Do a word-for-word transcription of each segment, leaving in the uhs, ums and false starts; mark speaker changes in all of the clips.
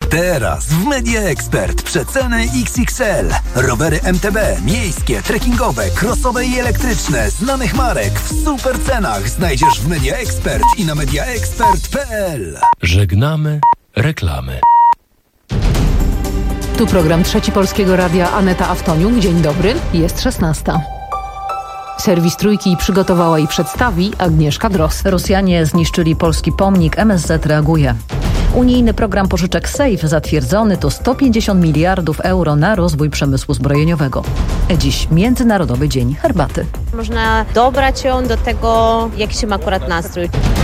Speaker 1: Teraz w Media Expert przeceny X X L. Rowery M T B, miejskie, trekkingowe, crossowe i elektryczne znanych marek w super cenach znajdziesz w Media Expert i na media expert kropka p l.
Speaker 2: Żegnamy reklamy.
Speaker 3: Tu program Trzeci Polskiego Radia, Aneta Awtoniuk. Dzień dobry, jest szesnasta. Serwis Trójki przygotowała i przedstawi Agnieszka Drost. Rosjanie zniszczyli polski pomnik, M S Z reaguje. Unijny program pożyczek SAFE zatwierdzony to sto pięćdziesiąt miliardów euro na rozwój przemysłu zbrojeniowego. Dziś Międzynarodowy Dzień Herbaty.
Speaker 4: Można dobrać ją do tego, jak się ma akurat nastrój.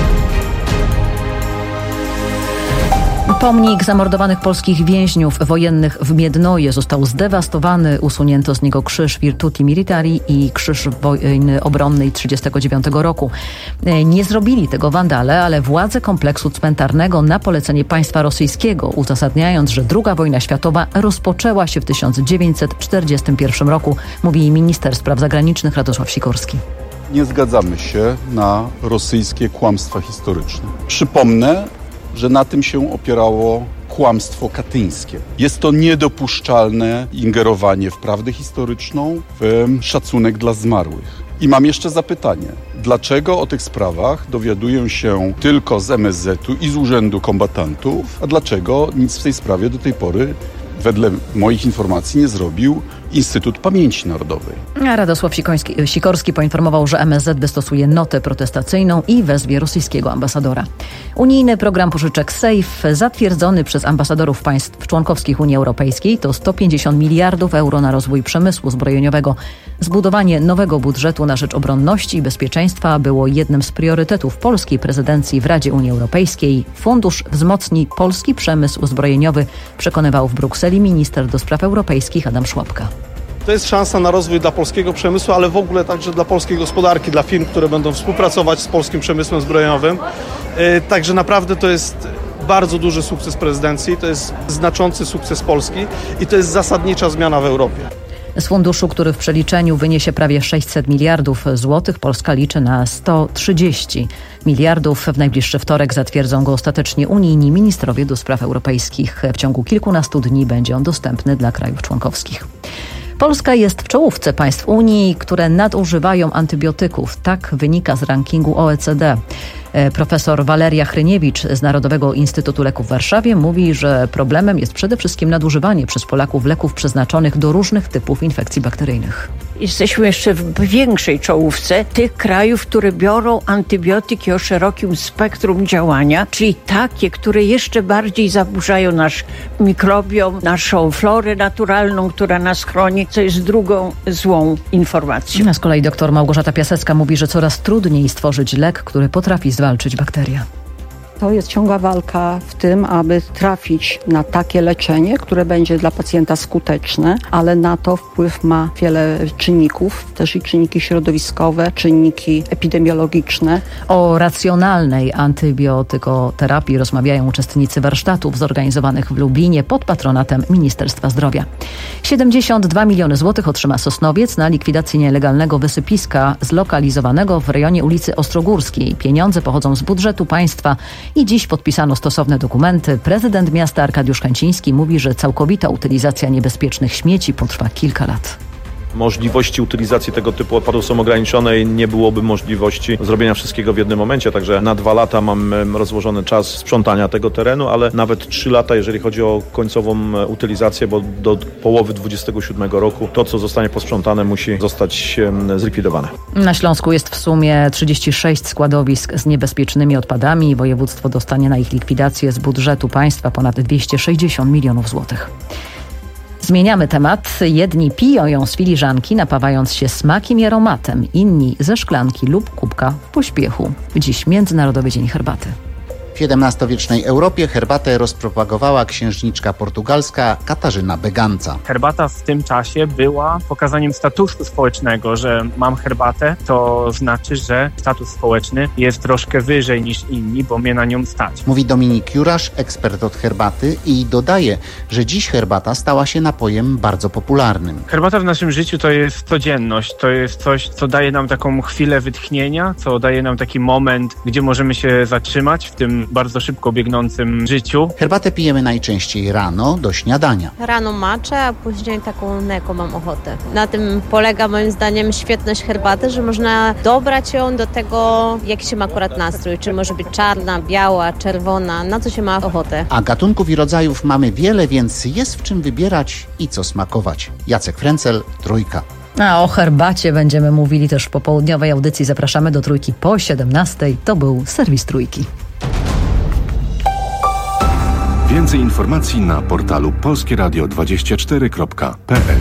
Speaker 3: Pomnik zamordowanych polskich więźniów wojennych w Miednoje został zdewastowany. Usunięto z niego krzyż Virtuti Militari i krzyż wojny obronnej trzydziestego dziewiątego roku. Nie zrobili tego wandale, ale władze kompleksu cmentarnego na polecenie państwa rosyjskiego, uzasadniając, że druga wojna światowa rozpoczęła się w tysiąc dziewięćset czterdziestym pierwszym roku, mówi minister spraw zagranicznych Radosław Sikorski.
Speaker 5: Nie zgadzamy się na rosyjskie kłamstwa historyczne. Przypomnę, że na tym się opierało kłamstwo katyńskie. Jest to niedopuszczalne ingerowanie w prawdę historyczną, w szacunek dla zmarłych. I mam jeszcze zapytanie. Dlaczego o tych sprawach dowiaduję się tylko z M S Z-u i z Urzędu Kombatantów, a dlaczego nic w tej sprawie do tej pory, wedle moich informacji, nie zrobił Instytut Pamięci Narodowej?
Speaker 3: Radosław Sikorski, Sikorski poinformował, że M S Z wystosuje notę protestacyjną i wezwie rosyjskiego ambasadora. Unijny program pożyczek SAFE zatwierdzony przez ambasadorów państw członkowskich Unii Europejskiej to sto pięćdziesiąt miliardów euro na rozwój przemysłu zbrojeniowego. Zbudowanie nowego budżetu na rzecz obronności i bezpieczeństwa było jednym z priorytetów polskiej prezydencji w Radzie Unii Europejskiej. Fundusz wzmocni polski przemysł zbrojeniowy, przekonywał w Brukseli minister do spraw europejskich Adam Szłapka.
Speaker 6: To jest szansa na rozwój dla polskiego przemysłu, ale w ogóle także dla polskiej gospodarki, dla firm, które będą współpracować z polskim przemysłem zbrojeniowym. Także naprawdę to jest bardzo duży sukces prezydencji, to jest znaczący sukces Polski i to jest zasadnicza zmiana w Europie.
Speaker 3: Z funduszu, który w przeliczeniu wyniesie prawie sześćset miliardów złotych, Polska liczy na sto trzydzieści miliardów. W najbliższy wtorek zatwierdzą go ostatecznie unijni ministrowie do spraw europejskich. W ciągu kilkunastu dni będzie on dostępny dla krajów członkowskich. Polska jest w czołówce państw Unii, które nadużywają antybiotyków. Tak wynika z rankingu O E C D. Profesor Waleria Hryniewicz z Narodowego Instytutu Leków w Warszawie mówi, że problemem jest przede wszystkim nadużywanie przez Polaków leków przeznaczonych do różnych typów infekcji bakteryjnych.
Speaker 7: Jesteśmy jeszcze w większej czołówce tych krajów, które biorą antybiotyki o szerokim spektrum działania, czyli takie, które jeszcze bardziej zaburzają nasz mikrobiom, naszą florę naturalną, która nas chroni, co jest drugą złą informacją.
Speaker 3: A z kolei dr Małgorzata Piasecka mówi, że coraz trudniej stworzyć lek, który potrafi zwalczyć bakterie.
Speaker 8: To jest ciągła walka w tym, aby trafić na takie leczenie, które będzie dla pacjenta skuteczne, ale na to wpływ ma wiele czynników, też i czynniki środowiskowe, czynniki epidemiologiczne. O
Speaker 3: racjonalnej antybiotykoterapii rozmawiają uczestnicy warsztatów zorganizowanych w Lublinie pod patronatem Ministerstwa Zdrowia. siedemdziesiąt dwa miliony złotych otrzyma Sosnowiec na likwidację nielegalnego wysypiska zlokalizowanego w rejonie ulicy Ostrogórskiej. Pieniądze pochodzą z budżetu państwa i dziś podpisano stosowne dokumenty. Prezydent miasta Arkadiusz Chęciński mówi, że całkowita utylizacja niebezpiecznych śmieci potrwa kilka lat.
Speaker 9: Możliwości utylizacji tego typu odpadów są ograniczone i nie byłoby możliwości zrobienia wszystkiego w jednym momencie, także na dwa lata mam rozłożony czas sprzątania tego terenu, ale nawet trzy lata, jeżeli chodzi o końcową utylizację, bo do połowy dwudziestego siódmego roku to, co zostanie posprzątane, musi zostać zlikwidowane.
Speaker 3: Na Śląsku jest w sumie trzydzieści sześć składowisk z niebezpiecznymi odpadami. Województwo dostanie na ich likwidację z budżetu państwa ponad dwieście sześćdziesiąt milionów złotych. Zmieniamy temat. Jedni piją ją z filiżanki, napawając się smakiem i aromatem. Inni ze szklanki lub kubka w pośpiechu. Dziś Międzynarodowy Dzień Herbaty.
Speaker 10: W siedemnastowiecznej Europie herbatę rozpropagowała księżniczka portugalska Katarzyna Beganca.
Speaker 11: Herbata w tym czasie była pokazaniem statusu społecznego, że mam herbatę, to znaczy, że status społeczny jest troszkę wyżej niż inni, bo mnie na nią stać.
Speaker 10: Mówi Dominik Jurasz, ekspert od herbaty, i dodaje, że dziś herbata stała się napojem bardzo popularnym.
Speaker 11: Herbata w naszym życiu to jest codzienność, to jest coś, co daje nam taką chwilę wytchnienia, co daje nam taki moment, gdzie możemy się zatrzymać w tym tym bardzo szybko biegnącym życiu.
Speaker 10: Herbatę pijemy najczęściej rano do śniadania.
Speaker 4: Rano maczę, a później taką mleko mam ochotę. Na tym polega moim zdaniem świetność herbaty, że można dobrać ją do tego, jak się ma akurat nastrój. Czy może być czarna, biała, czerwona, na co się ma ochotę.
Speaker 10: A gatunków i rodzajów mamy wiele, więc jest w czym wybierać i co smakować. Jacek Frencel, Trójka.
Speaker 3: A o herbacie będziemy mówili też w popołudniowej audycji. Zapraszamy do Trójki po siedemnastej. To był serwis Trójki.
Speaker 2: Więcej informacji na portalu polskie radio dwadzieścia cztery kropka p l.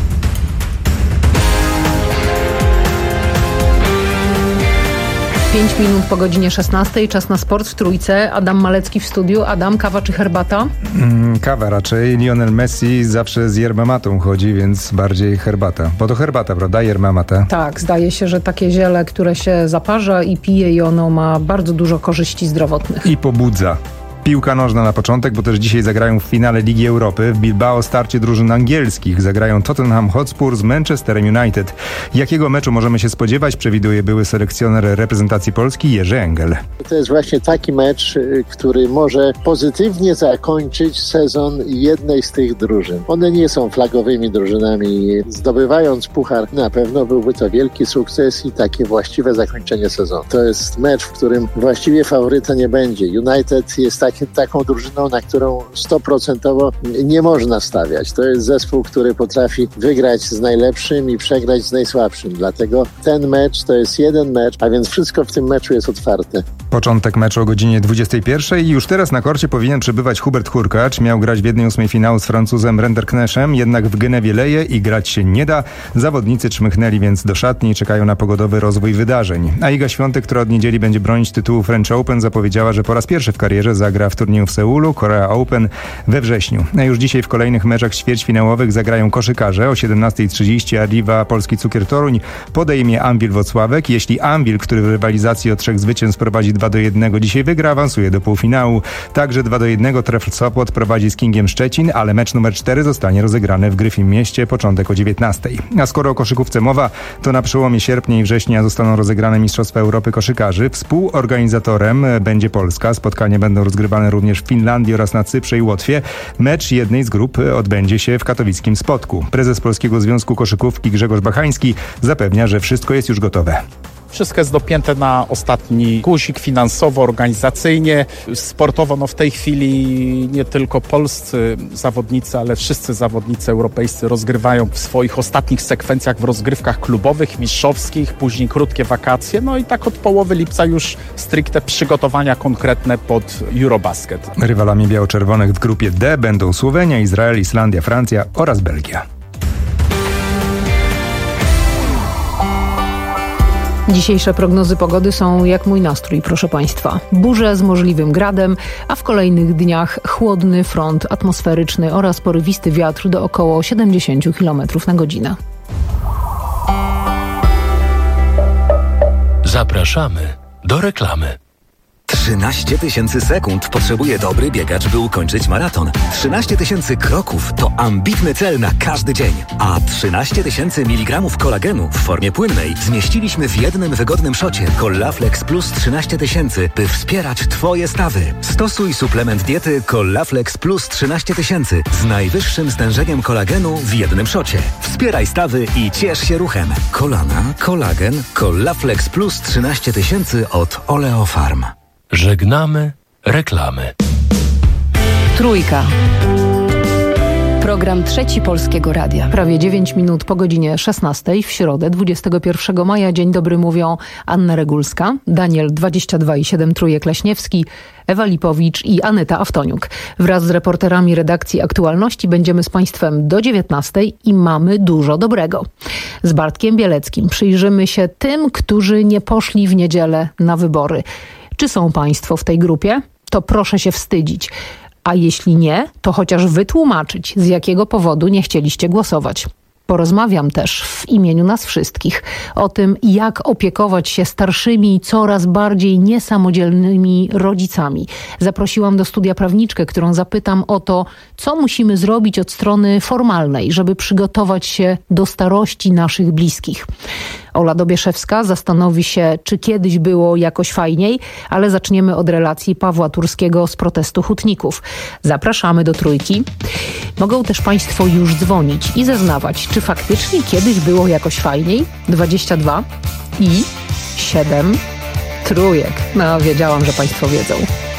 Speaker 12: Pięć minut po godzinie szesnastej, czas na sport w Trójce. Adam Malecki w studiu. Adam, kawa czy herbata?
Speaker 13: Mm, kawa raczej. Lionel Messi zawsze z yerba matą chodzi, więc bardziej herbata. Bo to herbata, prawda? Yerba mata.
Speaker 12: Tak, zdaje się, że takie ziele, które się zaparza i pije i ono ma bardzo dużo korzyści zdrowotnych.
Speaker 13: I pobudza. Piłka nożna na początek, bo też dzisiaj zagrają w finale Ligi Europy. W Bilbao starcie drużyn angielskich. Zagrają Tottenham Hotspur z Manchesterem United. Jakiego meczu możemy się spodziewać, przewiduje były selekcjoner reprezentacji Polski Jerzy Engel.
Speaker 14: To jest właśnie taki mecz, który może pozytywnie zakończyć sezon jednej z tych drużyn. One nie są flagowymi drużynami. Zdobywając puchar, na pewno byłby to wielki sukces i takie właściwe zakończenie sezonu. To jest mecz, w którym właściwie faworyta nie będzie. United jest tak taką drużyną, na którą sto procent nie można stawiać. To jest zespół, który potrafi wygrać z najlepszym i przegrać z najsłabszym. Dlatego ten mecz to jest jeden mecz, a więc wszystko w tym meczu jest otwarte.
Speaker 13: Początek meczu o godzinie dwudziestej pierwszej i już teraz na korcie powinien przebywać Hubert Hurkacz. Miał grać w jednej ósmej finału z Francuzem Renderkneszem, jednak w Genewie leje i grać się nie da. Zawodnicy czmychnęli więc do szatni i czekają na pogodowy rozwój wydarzeń. A Iga Świątek, która od niedzieli będzie bronić tytułu French Open, zapowiedziała, że po raz pierwszy w karierze zagra w turnieju w Seulu, Korea Open we wrześniu. A już dzisiaj w kolejnych meczach ćwierćfinałowych zagrają koszykarze. O siedemnastej trzydzieści Arriva Polski Cukier Toruń podejmie Anwil Włocławek. Jeśli Anwil, który w rywalizacji o trzech zwycięstw prowadzi dwa do jednego, dzisiaj wygra, awansuje do półfinału. Także dwa do jednego Trefl Sopot prowadzi z Kingiem Szczecin, ale mecz numer cztery zostanie rozegrany w Gryfim Mieście, początek o dziewiętnastej. A skoro o koszykówce mowa, to na przełomie sierpnia i września zostaną rozegrane Mistrzostwa Europy Koszykarzy. Współorganizatorem będzie Polska. Spotkania będą rozgrywane również w Finlandii oraz na Cyprze i Łotwie. Mecz jednej z grup odbędzie się w katowickim Spodku. Prezes Polskiego Związku Koszykówki Grzegorz Bachański zapewnia, że wszystko jest już gotowe.
Speaker 15: Wszystko jest dopięte na ostatni guzik finansowo, organizacyjnie, sportowo. No w tej chwili nie tylko polscy zawodnicy, ale wszyscy zawodnicy europejscy rozgrywają w swoich ostatnich sekwencjach w rozgrywkach klubowych, mistrzowskich, później krótkie wakacje. No i tak od połowy lipca już stricte przygotowania konkretne pod Eurobasket.
Speaker 13: Rywalami biało-czerwonych w grupie D będą Słowenia, Izrael, Islandia, Francja oraz Belgia.
Speaker 12: Dzisiejsze prognozy pogody są jak mój nastrój, proszę Państwa. Burze z możliwym gradem, a w kolejnych dniach chłodny front atmosferyczny oraz porywisty wiatr do około siedemdziesiąt kilometrów na godzinę.
Speaker 2: Zapraszamy do reklamy.
Speaker 16: trzynaście tysięcy sekund potrzebuje dobry biegacz, by ukończyć maraton. trzynaście tysięcy kroków to ambitny cel na każdy dzień. A trzynaście tysięcy miligramów kolagenu w formie płynnej zmieściliśmy w jednym wygodnym szocie Collaflex Plus trzynaście tysięcy, by wspierać Twoje stawy. Stosuj suplement diety Collaflex Plus trzynaście tysięcy z najwyższym stężeniem kolagenu w jednym szocie. Wspieraj stawy i ciesz się ruchem. Kolana, kolagen, Collaflex Plus trzynaście tysięcy od Oleofarm.
Speaker 2: Żegnamy reklamy.
Speaker 17: Trójka. Program Trzeci Polskiego Radia.
Speaker 12: Prawie dziewięć minut po godzinie szesnastej w środę dwudziestego pierwszego maja. Dzień dobry mówią Anna Regulska, Daniel dwadzieścia dwa i siedem Trójek Leśniewski, Ewa Lipowicz i Aneta Aftoniuk. Wraz z reporterami redakcji Aktualności będziemy z Państwem do dziewiętnastej i mamy dużo dobrego. Z Bartkiem Bieleckim przyjrzymy się tym, którzy nie poszli w niedzielę na wybory. Czy są Państwo w tej grupie? To proszę się wstydzić. A jeśli nie, to chociaż wytłumaczyć, z jakiego powodu nie chcieliście głosować. Porozmawiam też w imieniu nas wszystkich o tym, jak opiekować się starszymi, coraz bardziej niesamodzielnymi rodzicami. Zaprosiłam do studia prawniczkę, którą zapytam o to, co musimy zrobić od strony formalnej, żeby przygotować się do starości naszych bliskich. Ola Dobieszewska zastanowi się, czy kiedyś było jakoś fajniej, ale zaczniemy od relacji Pawła Turskiego z protestu hutników. Zapraszamy do Trójki. Mogą też Państwo już dzwonić i zeznawać, czy faktycznie kiedyś było jakoś fajniej. dwadzieścia dwa i siedem trójek. No, wiedziałam, że Państwo wiedzą.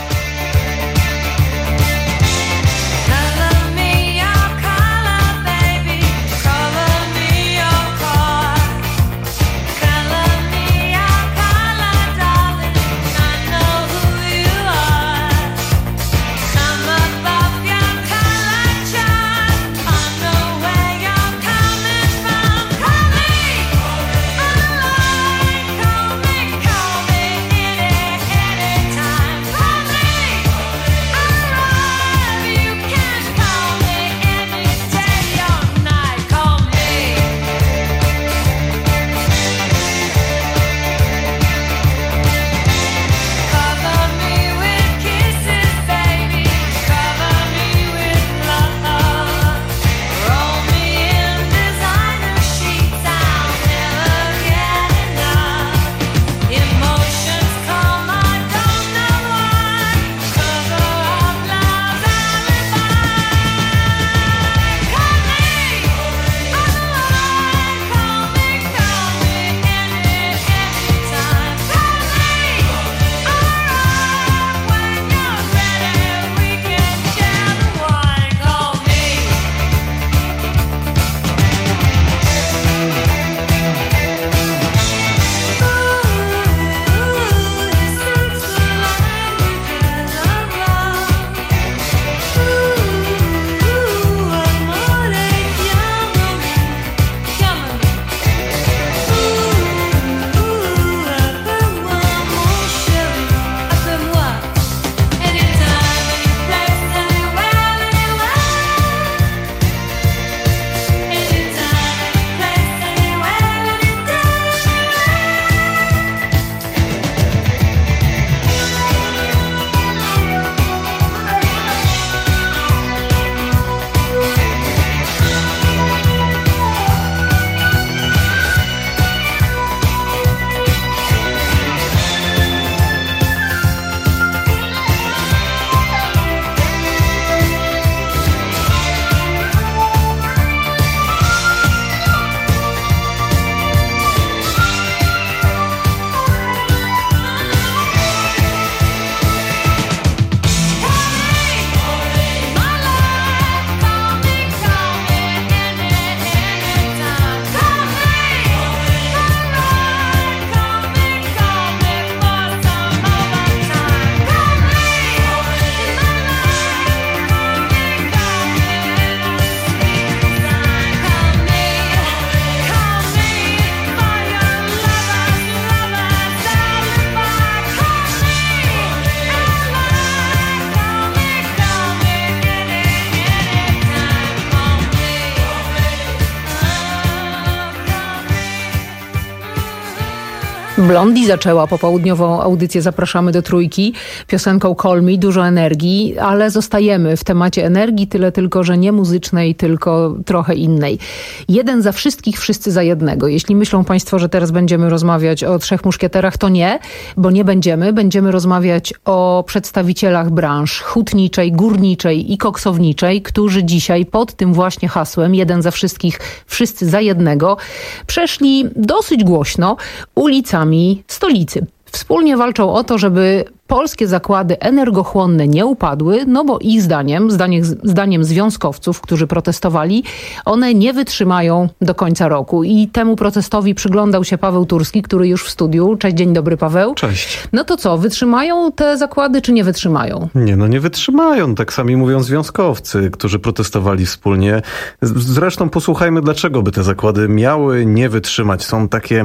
Speaker 12: Blondie zaczęła popołudniową audycję Zapraszamy do Trójki piosenką Call Me, dużo energii, ale zostajemy w temacie energii, tyle tylko, że nie muzycznej, tylko trochę innej. Jeden za wszystkich, wszyscy za jednego. Jeśli myślą Państwo, że teraz będziemy rozmawiać o Trzech Muszkieterach, to nie, bo nie będziemy. Będziemy rozmawiać o przedstawicielach branż hutniczej, górniczej i koksowniczej, którzy dzisiaj pod tym właśnie hasłem jeden za wszystkich, wszyscy za jednego przeszli dosyć głośno ulicami stolicy. Wspólnie walczą o to, żeby polskie zakłady energochłonne nie upadły, no bo ich zdaniem, zdaniem, zdaniem związkowców, którzy protestowali, one nie wytrzymają do końca roku. I temu protestowi przyglądał się Paweł Turski, który już w studiu. Cześć, dzień dobry, Paweł.
Speaker 18: Cześć.
Speaker 12: No to co, wytrzymają te zakłady, czy nie wytrzymają?
Speaker 18: Nie, no nie wytrzymają. Tak sami mówią związkowcy, którzy protestowali wspólnie. Zresztą posłuchajmy, dlaczego by te zakłady miały nie wytrzymać. Są takie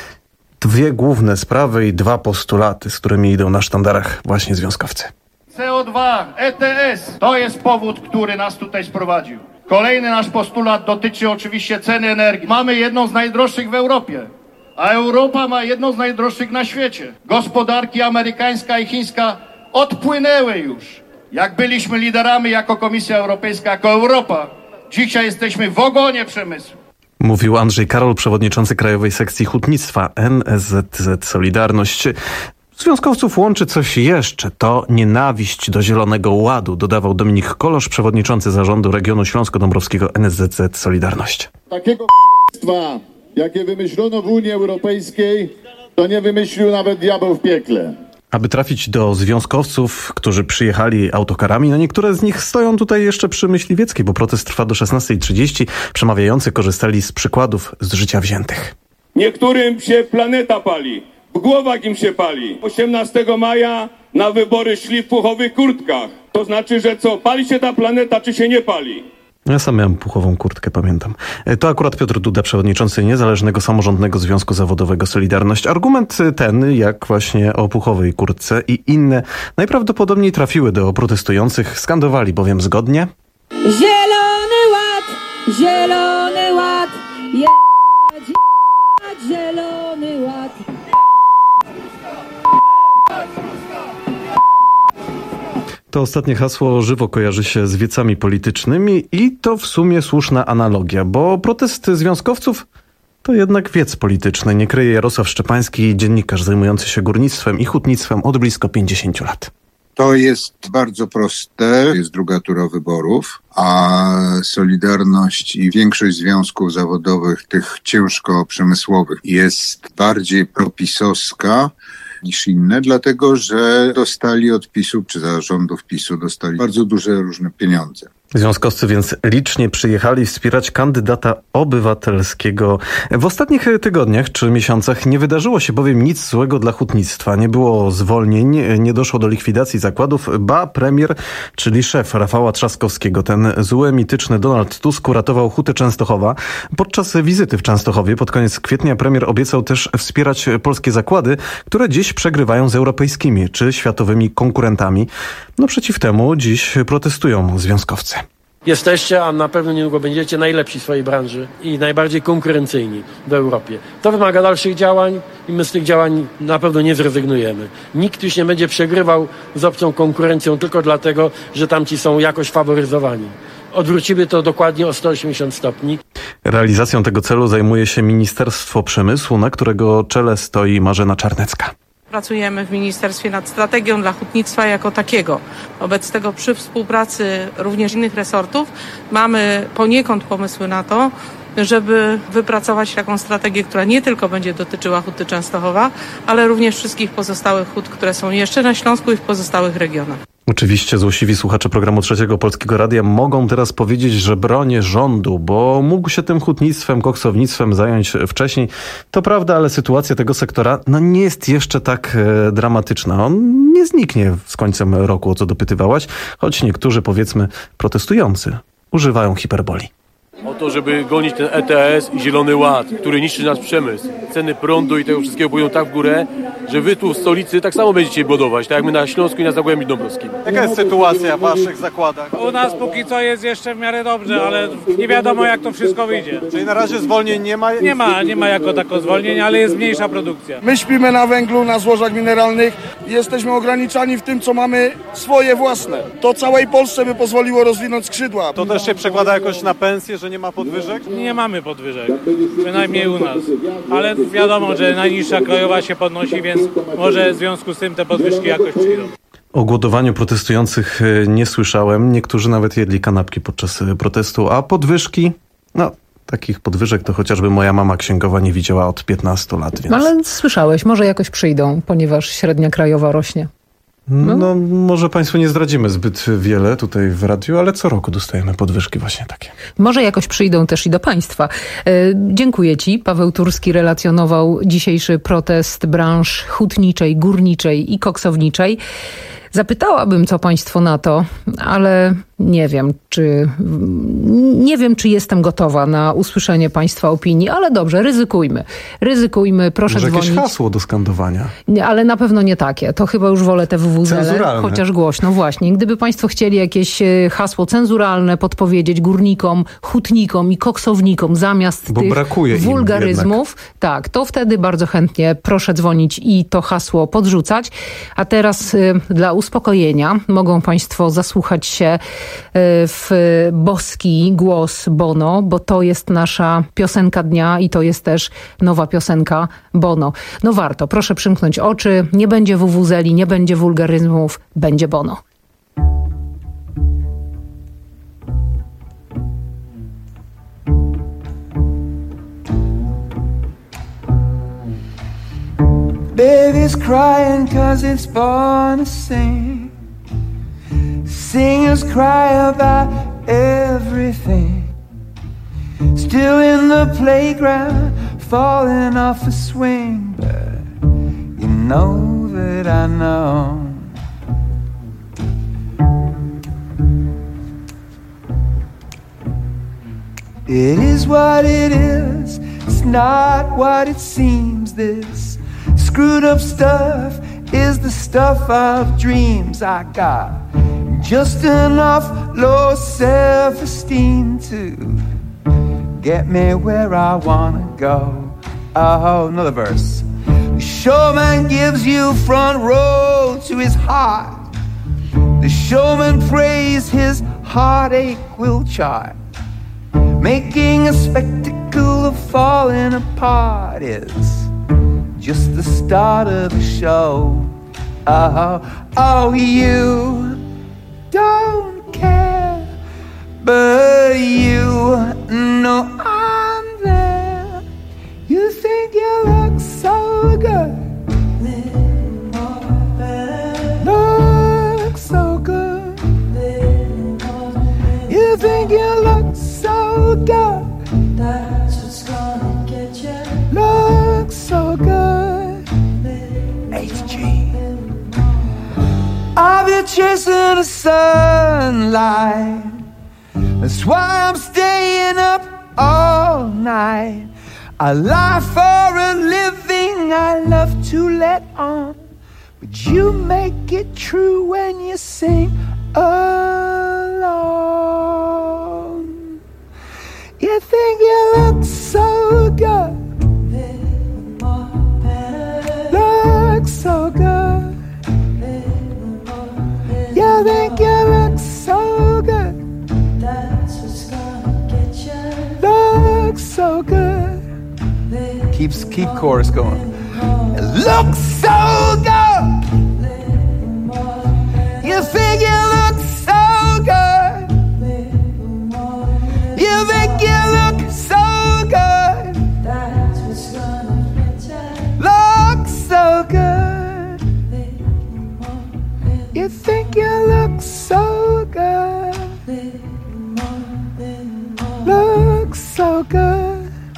Speaker 18: dwie główne sprawy i dwa postulaty, z którymi idą na sztandarach właśnie związkowcy.
Speaker 19: C O dwa, E T S to jest powód, który nas tutaj sprowadził. Kolejny nasz postulat dotyczy oczywiście ceny energii. Mamy jedną z najdroższych w Europie, a Europa ma jedną z najdroższych na świecie. Gospodarki amerykańska i chińska odpłynęły już. Jak byliśmy liderami jako Komisja Europejska, jako Europa, dzisiaj jesteśmy w ogonie przemysłu.
Speaker 18: Mówił Andrzej Karol, przewodniczący Krajowej Sekcji Hutnictwa N S Z Z Solidarność. Związkowców łączy coś jeszcze, to nienawiść do Zielonego Ładu, dodawał Dominik Kolosz, przewodniczący zarządu regionu śląsko-dąbrowskiego N S Z Z Solidarność.
Speaker 20: Takiego k***stwa, jakie wymyślono w Unii Europejskiej, to nie wymyślił nawet diabeł w piekle.
Speaker 18: Aby trafić do związkowców, którzy przyjechali autokarami, no niektóre z nich stoją tutaj jeszcze przy Myśliwieckiej, bo protest trwa do szesnastej trzydzieści. Przemawiający korzystali z przykładów z życia wziętych.
Speaker 21: Niektórym się planeta pali, w głowach im się pali. osiemnastego maja na wybory szli w puchowych kurtkach. To znaczy, że co, pali się ta planeta, czy się nie pali?
Speaker 18: Ja sam miałem puchową kurtkę, pamiętam. To akurat Piotr Duda, przewodniczący Niezależnego Samorządnego Związku Zawodowego Solidarność. Argument ten, jak właśnie o puchowej kurtce i inne, najprawdopodobniej trafiły do protestujących. Skandowali bowiem zgodnie:
Speaker 22: Zielony Ład, Zielony Ład, jechać, jechać, Zielony Ład.
Speaker 18: To ostatnie hasło żywo kojarzy się z wiecami politycznymi i to w sumie słuszna analogia, bo protest związkowców to jednak wiec polityczny, nie kryje Jarosław Szczepański, dziennikarz zajmujący się górnictwem i hutnictwem od blisko pięćdziesięciu lat.
Speaker 23: To jest bardzo proste, jest druga tura wyborów, a Solidarność i większość związków zawodowych, tych ciężko przemysłowych, jest bardziej propisowska niż inne, dlatego że dostali od PiSu, czy zarządów PiSu, dostali bardzo duże różne pieniądze.
Speaker 18: Związkowcy więc licznie przyjechali wspierać kandydata obywatelskiego. W ostatnich tygodniach czy miesiącach nie wydarzyło się bowiem nic złego dla hutnictwa. Nie było zwolnień, nie doszło do likwidacji zakładów, ba premier, czyli szef Rafała Trzaskowskiego, ten zły, mityczny Donald Tusk uratował Hutę Częstochowa. Podczas wizyty w Częstochowie pod koniec kwietnia premier obiecał też wspierać polskie zakłady, które dziś przegrywają z europejskimi czy światowymi konkurentami. No przeciw temu dziś protestują związkowcy.
Speaker 24: Jesteście, a na pewno niedługo będziecie najlepsi w swojej branży i najbardziej konkurencyjni w Europie. To wymaga dalszych działań i my z tych działań na pewno nie zrezygnujemy. Nikt już nie będzie przegrywał z obcą konkurencją tylko dlatego, że tamci są jakoś faworyzowani. Odwrócimy to dokładnie o sto osiemdziesiąt stopni.
Speaker 18: Realizacją tego celu zajmuje się Ministerstwo Przemysłu, na którego czele stoi Marzena Czarnecka.
Speaker 25: Pracujemy w ministerstwie nad strategią dla hutnictwa jako takiego. Wobec tego przy współpracy również innych resortów mamy poniekąd pomysły na to, żeby wypracować taką strategię, która nie tylko będzie dotyczyła Huty Częstochowa, ale również wszystkich pozostałych hut, które są jeszcze na Śląsku i w pozostałych regionach.
Speaker 18: Oczywiście złośliwi słuchacze programu Trzeciego Polskiego Radia mogą teraz powiedzieć, że bronię rządu, bo mógł się tym hutnictwem, koksownictwem zająć wcześniej. To prawda, ale sytuacja tego sektora no, nie jest jeszcze tak e, dramatyczna. On nie zniknie z końcem roku, o co dopytywałaś, choć niektórzy, powiedzmy, protestujący używają hiperboli.
Speaker 26: O to, żeby gonić ten E T S i Zielony Ład, który niszczy nasz przemysł. Ceny prądu i tego wszystkiego pójdą tak w górę, że wy tu w stolicy tak samo będziecie budować, tak jak my na Śląsku i na Zagłębiu Dąbrowskim.
Speaker 27: Jaka jest sytuacja w waszych zakładach?
Speaker 28: U nas póki co jest jeszcze w miarę dobrze, ale nie wiadomo jak to wszystko wyjdzie.
Speaker 27: Czyli na razie zwolnień nie ma?
Speaker 28: Nie ma, nie ma jako tako zwolnień, ale jest mniejsza produkcja.
Speaker 29: My śpimy na węglu, na złożach mineralnych i jesteśmy ograniczani w tym, co mamy swoje własne. To całej Polsce by pozwoliło rozwinąć skrzydła.
Speaker 27: To też się przekłada jakoś na pensję, że nie ma podwyżek?
Speaker 28: Nie mamy podwyżek, przynajmniej u nas. Ale wiadomo, że najniższa krajowa się podnosi, więc może w związku z tym te podwyżki jakoś przyjdą.
Speaker 18: O głodowaniu protestujących nie słyszałem. Niektórzy nawet jedli kanapki podczas protestu, a podwyżki? No, takich podwyżek to chociażby moja mama księgowa nie widziała od piętnastu lat. Więc...
Speaker 12: Ale słyszałeś, może jakoś przyjdą, ponieważ średnia krajowa rośnie.
Speaker 18: No. no, może Państwu nie zdradzimy zbyt wiele tutaj w radiu, ale co roku dostajemy podwyżki właśnie takie.
Speaker 12: Może jakoś przyjdą też i do Państwa. E, dziękuję Ci. Paweł Turski relacjonował dzisiejszy protest branż hutniczej, górniczej i koksowniczej. Zapytałabym, co Państwo na to, ale Nie wiem, czy nie wiem, czy jestem gotowa na usłyszenie państwa opinii, ale dobrze, ryzykujmy. Ryzykujmy, proszę
Speaker 18: Może
Speaker 12: dzwonić.
Speaker 18: jakieś hasło do skandowania?
Speaker 12: Nie, ale na pewno nie takie. To chyba już wolę te wuwuzele,
Speaker 18: Cenzuralne.
Speaker 12: chociaż głośno. Właśnie. Gdyby państwo chcieli jakieś hasło cenzuralne podpowiedzieć górnikom, hutnikom i koksownikom zamiast
Speaker 18: Bo
Speaker 12: tych
Speaker 18: brakuje im
Speaker 12: wulgaryzmów, tak, to wtedy bardzo chętnie proszę dzwonić i to hasło podrzucać. A teraz y, dla uspokojenia mogą państwo zasłuchać się w boski głos Bono, bo to jest nasza piosenka dnia i to jest też nowa piosenka Bono. No warto, proszę przymknąć oczy, nie będzie wuwuzeli, nie będzie wulgaryzmów, będzie Bono.
Speaker 1: Baby's crying 'cause it's born to sing. Singers cry about everything. Still in the playground, falling off a swing. But you know that I know. It is what it is, it's not what it seems. This screwed up stuff is the stuff of dreams. I got just enough low self-esteem to get me where I wanna go. Oh, another verse. The showman gives you front row to his heart. The showman prays his heartache will chart. Making a spectacle of falling apart is just the start of the show. Oh, oh, you don't care, but you know I'm there. You think you look so good, look so good. You think you look so good, that's what's gonna get you. Look so good, H G. I've been chasing the sunlight. That's why I'm staying up all night. I lie for a living, I love to let on. But you make it true when you sing alone. You think you look so good, look so good. You think you look so good, that's what's gonna get you. Look so good. Keeps keep chorus going. Look so good. You think you look so good. You think you look so good. That's what's gonna get you. Look so good. You think you look so good. Look so good.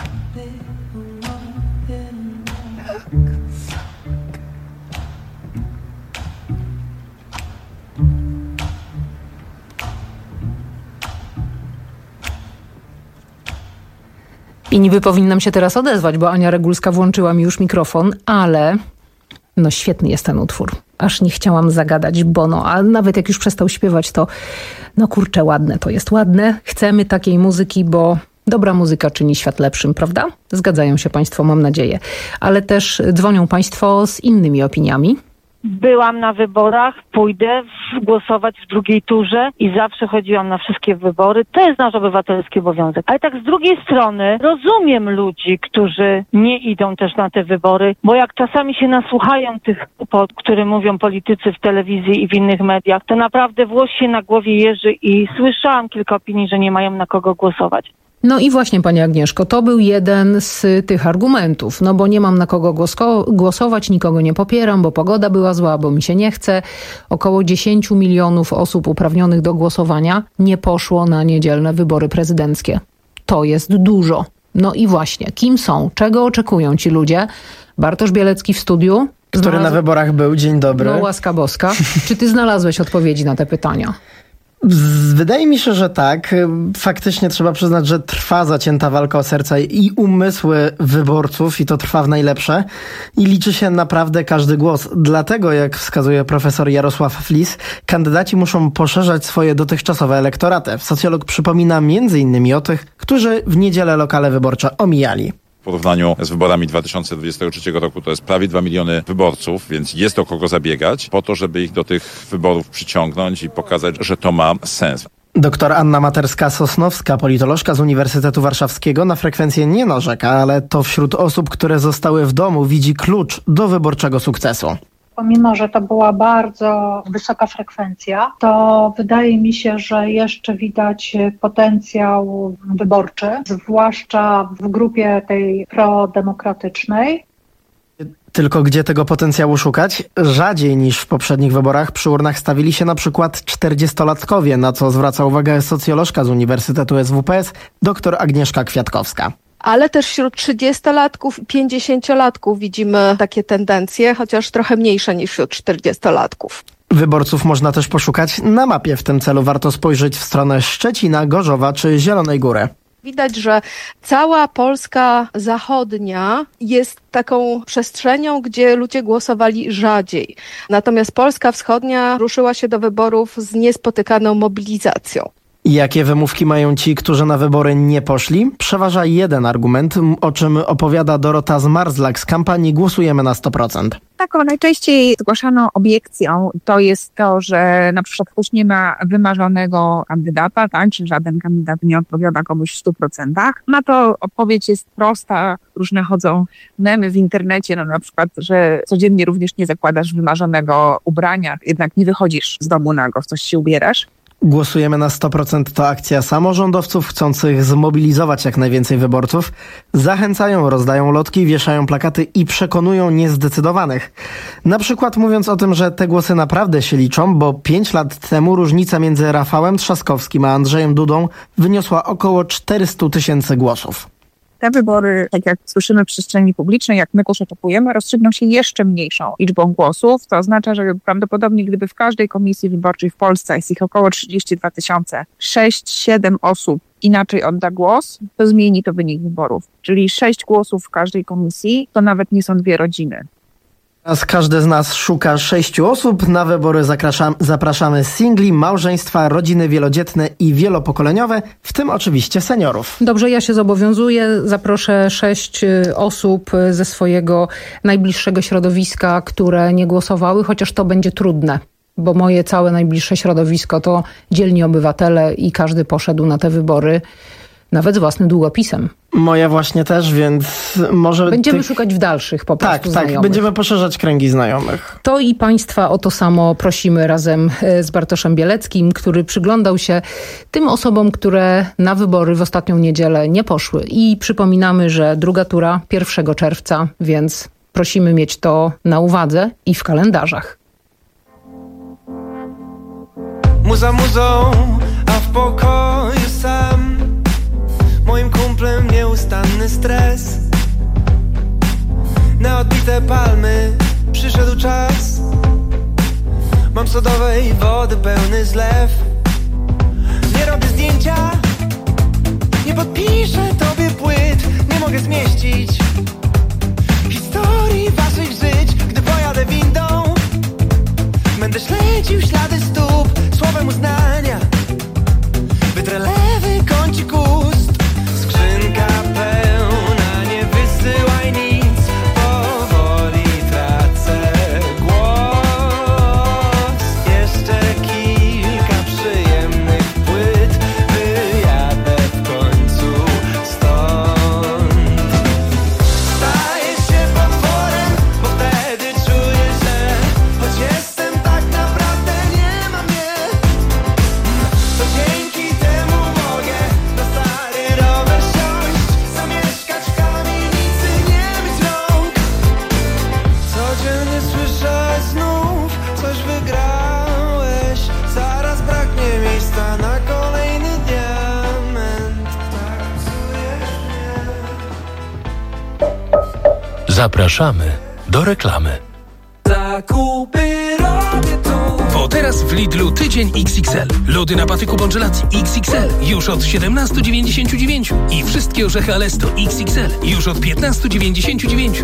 Speaker 12: I niby powinnam się teraz odezwać, bo Ania Regulska włączyła mi już mikrofon, ale no świetny jest ten utwór. Aż nie chciałam zagadać Bono, a nawet jak już przestał śpiewać, to no kurczę, ładne to jest, ładne. Chcemy takiej muzyki, bo dobra muzyka czyni świat lepszym, prawda? Zgadzają się państwo, mam nadzieję. Ale też dzwonią państwo z innymi opiniami.
Speaker 4: Byłam na wyborach, pójdę głosować w drugiej turze i zawsze chodziłam na wszystkie wybory. To jest nasz obywatelski obowiązek. Ale tak z drugiej strony rozumiem ludzi, którzy nie idą też na te wybory, bo jak czasami się nasłuchają tych głupot, które mówią politycy w telewizji i w innych mediach, to naprawdę włos się na głowie jeży i słyszałam kilka opinii, że nie mają na kogo głosować.
Speaker 12: No i właśnie, pani Agnieszko, to był jeden z tych argumentów, no bo nie mam na kogo głosko- głosować, nikogo nie popieram, bo pogoda była zła, bo mi się nie chce. Około dziesięć milionów osób uprawnionych do głosowania nie poszło na niedzielne wybory prezydenckie. To jest dużo. No i właśnie, kim są? Czego oczekują ci ludzie? Bartosz Bielecki w studiu.
Speaker 5: Który
Speaker 12: Znalazł...
Speaker 5: na wyborach był. Dzień dobry.
Speaker 12: No łaska boska. Czy ty znalazłeś odpowiedzi na te pytania?
Speaker 3: Wydaje mi się, że tak. Faktycznie trzeba przyznać, że trwa zacięta walka o serca i umysły wyborców i to trwa w najlepsze. I liczy się naprawdę każdy głos. Dlatego, jak wskazuje profesor Jarosław Flis, kandydaci muszą poszerzać swoje dotychczasowe elektoraty. Socjolog przypomina między innymi o tych, którzy w niedzielę lokale wyborcze omijali.
Speaker 5: W porównaniu z wyborami dwa tysiące dwudziestego trzeciego roku to jest prawie dwa miliony wyborców, więc jest o kogo zabiegać po to, żeby ich do tych wyborów przyciągnąć i pokazać, że to ma sens.
Speaker 3: Doktor Anna Materska-Sosnowska, politolożka z Uniwersytetu Warszawskiego, na frekwencję nie narzeka, ale to wśród osób, które zostały w domu, widzi klucz do wyborczego sukcesu.
Speaker 6: Pomimo, że to była bardzo wysoka frekwencja, to wydaje mi się, że jeszcze widać potencjał wyborczy, zwłaszcza w grupie tej prodemokratycznej.
Speaker 3: Tylko gdzie tego potencjału szukać? Rzadziej niż w poprzednich wyborach przy urnach stawili się na przykład czterdziestolatkowie, na co zwraca uwagę socjolożka z Uniwersytetu S W P S, dr Agnieszka Kwiatkowska.
Speaker 7: Ale też wśród trzydziestolatków i pięćdziesięciolatków widzimy takie tendencje, chociaż trochę mniejsze niż wśród czterdziestolatków.
Speaker 3: Wyborców można też poszukać na mapie. W tym celu warto spojrzeć w stronę Szczecina, Gorzowa czy Zielonej Góry.
Speaker 7: Widać, że cała Polska zachodnia jest taką przestrzenią, gdzie ludzie głosowali rzadziej. Natomiast Polska wschodnia ruszyła się do wyborów z niespotykaną mobilizacją.
Speaker 3: Jakie wymówki mają ci, którzy na wybory nie poszli? Przeważa jeden argument, o czym opowiada Dorota Zmarzlak z kampanii Głosujemy na sto procent.
Speaker 8: Taką najczęściej zgłaszaną obiekcją to jest to, że na przykład ktoś nie ma wymarzonego kandydata, tak, czy żaden kandydat nie odpowiada komuś w stu procentach. Na to odpowiedź jest prosta. Różne chodzą memy w internecie, no na przykład, że codziennie również nie zakładasz wymarzonego ubrania, jednak nie wychodzisz z domu nago, w coś się ubierasz.
Speaker 3: Głosujemy na sto procent to akcja samorządowców chcących zmobilizować jak najwięcej wyborców. Zachęcają, rozdają lotki, wieszają plakaty i przekonują niezdecydowanych. Na przykład mówiąc o tym, że te głosy naprawdę się liczą, bo pięć lat temu różnica między Rafałem Trzaskowskim a Andrzejem Dudą wyniosła około czterysta tysięcy głosów.
Speaker 8: Te wybory, tak jak słyszymy w przestrzeni publicznej, jak my też oczekujemy, rozstrzygną się jeszcze mniejszą liczbą głosów. To oznacza, że prawdopodobnie gdyby w każdej komisji wyborczej w Polsce, jest ich około trzydzieści dwa tysiące, sześć siedem osób inaczej odda głos, to zmieni to wynik wyborów. Czyli sześć głosów w każdej komisji to nawet nie są dwie rodziny.
Speaker 3: Teraz każdy z nas szuka sześciu osób. Na wybory zapraszamy, zapraszamy singli, małżeństwa, rodziny wielodzietne i wielopokoleniowe, w tym oczywiście seniorów.
Speaker 12: Dobrze, ja się zobowiązuję. Zaproszę sześć osób ze swojego najbliższego środowiska, które nie głosowały, chociaż to będzie trudne, bo moje całe najbliższe środowisko to dzielni obywatele i każdy poszedł na te wybory nawet z własnym długopisem.
Speaker 3: Moja właśnie też, więc może...
Speaker 12: Będziemy
Speaker 3: tych...
Speaker 12: szukać w dalszych po prostu
Speaker 3: tak,
Speaker 12: znajomych.
Speaker 3: Tak, będziemy poszerzać kręgi znajomych.
Speaker 12: To i Państwa o to samo prosimy razem z Bartoszem Bieleckim, który przyglądał się tym osobom, które na wybory w ostatnią niedzielę nie poszły. I przypominamy, że druga tura pierwszego czerwca, więc prosimy mieć to na uwadze i w kalendarzach.
Speaker 1: Muza muzą, a w pokoju sam. Moim kumplem nieustanny stres. Na odbite palmy przyszedł czas. Mam sodowej wody pełny zlew. Nie robię zdjęcia, nie podpiszę tobie płyt. Nie mogę zmieścić historii waszych żyć. Gdy pojadę windą, będę śledził ślady stóp. Słowem uznania wytrę lewy kącik ust. Skrzynka pełna, nie wysyłaj nic. Powoli tracę głos. Jeszcze kilka przyjemnych płyt. Wyjadę w końcu stąd. Staję się potworem, bo wtedy czuję, że choć jestem tak naprawdę nie ma mnie, to dzięki temu mogę na stary rower siąść, zamieszkać w kamienicy, nie myć rąk. Codziennie słyszę znów, coś wygrałeś. Zaraz braknie miejsca na kolejny diament. Tak psujesz mnie.
Speaker 9: Zapraszamy do reklamy.
Speaker 1: Zakupy robię tu.
Speaker 9: Woda
Speaker 2: Teraz w Lidlu tydzień X X L. Lody na patyku Bongelati X X L już od siedemnaście dziewięćdziesiąt dziewięć i wszystkie orzechy Alesto X X L już od piętnaście dziewięćdziesiąt dziewięć.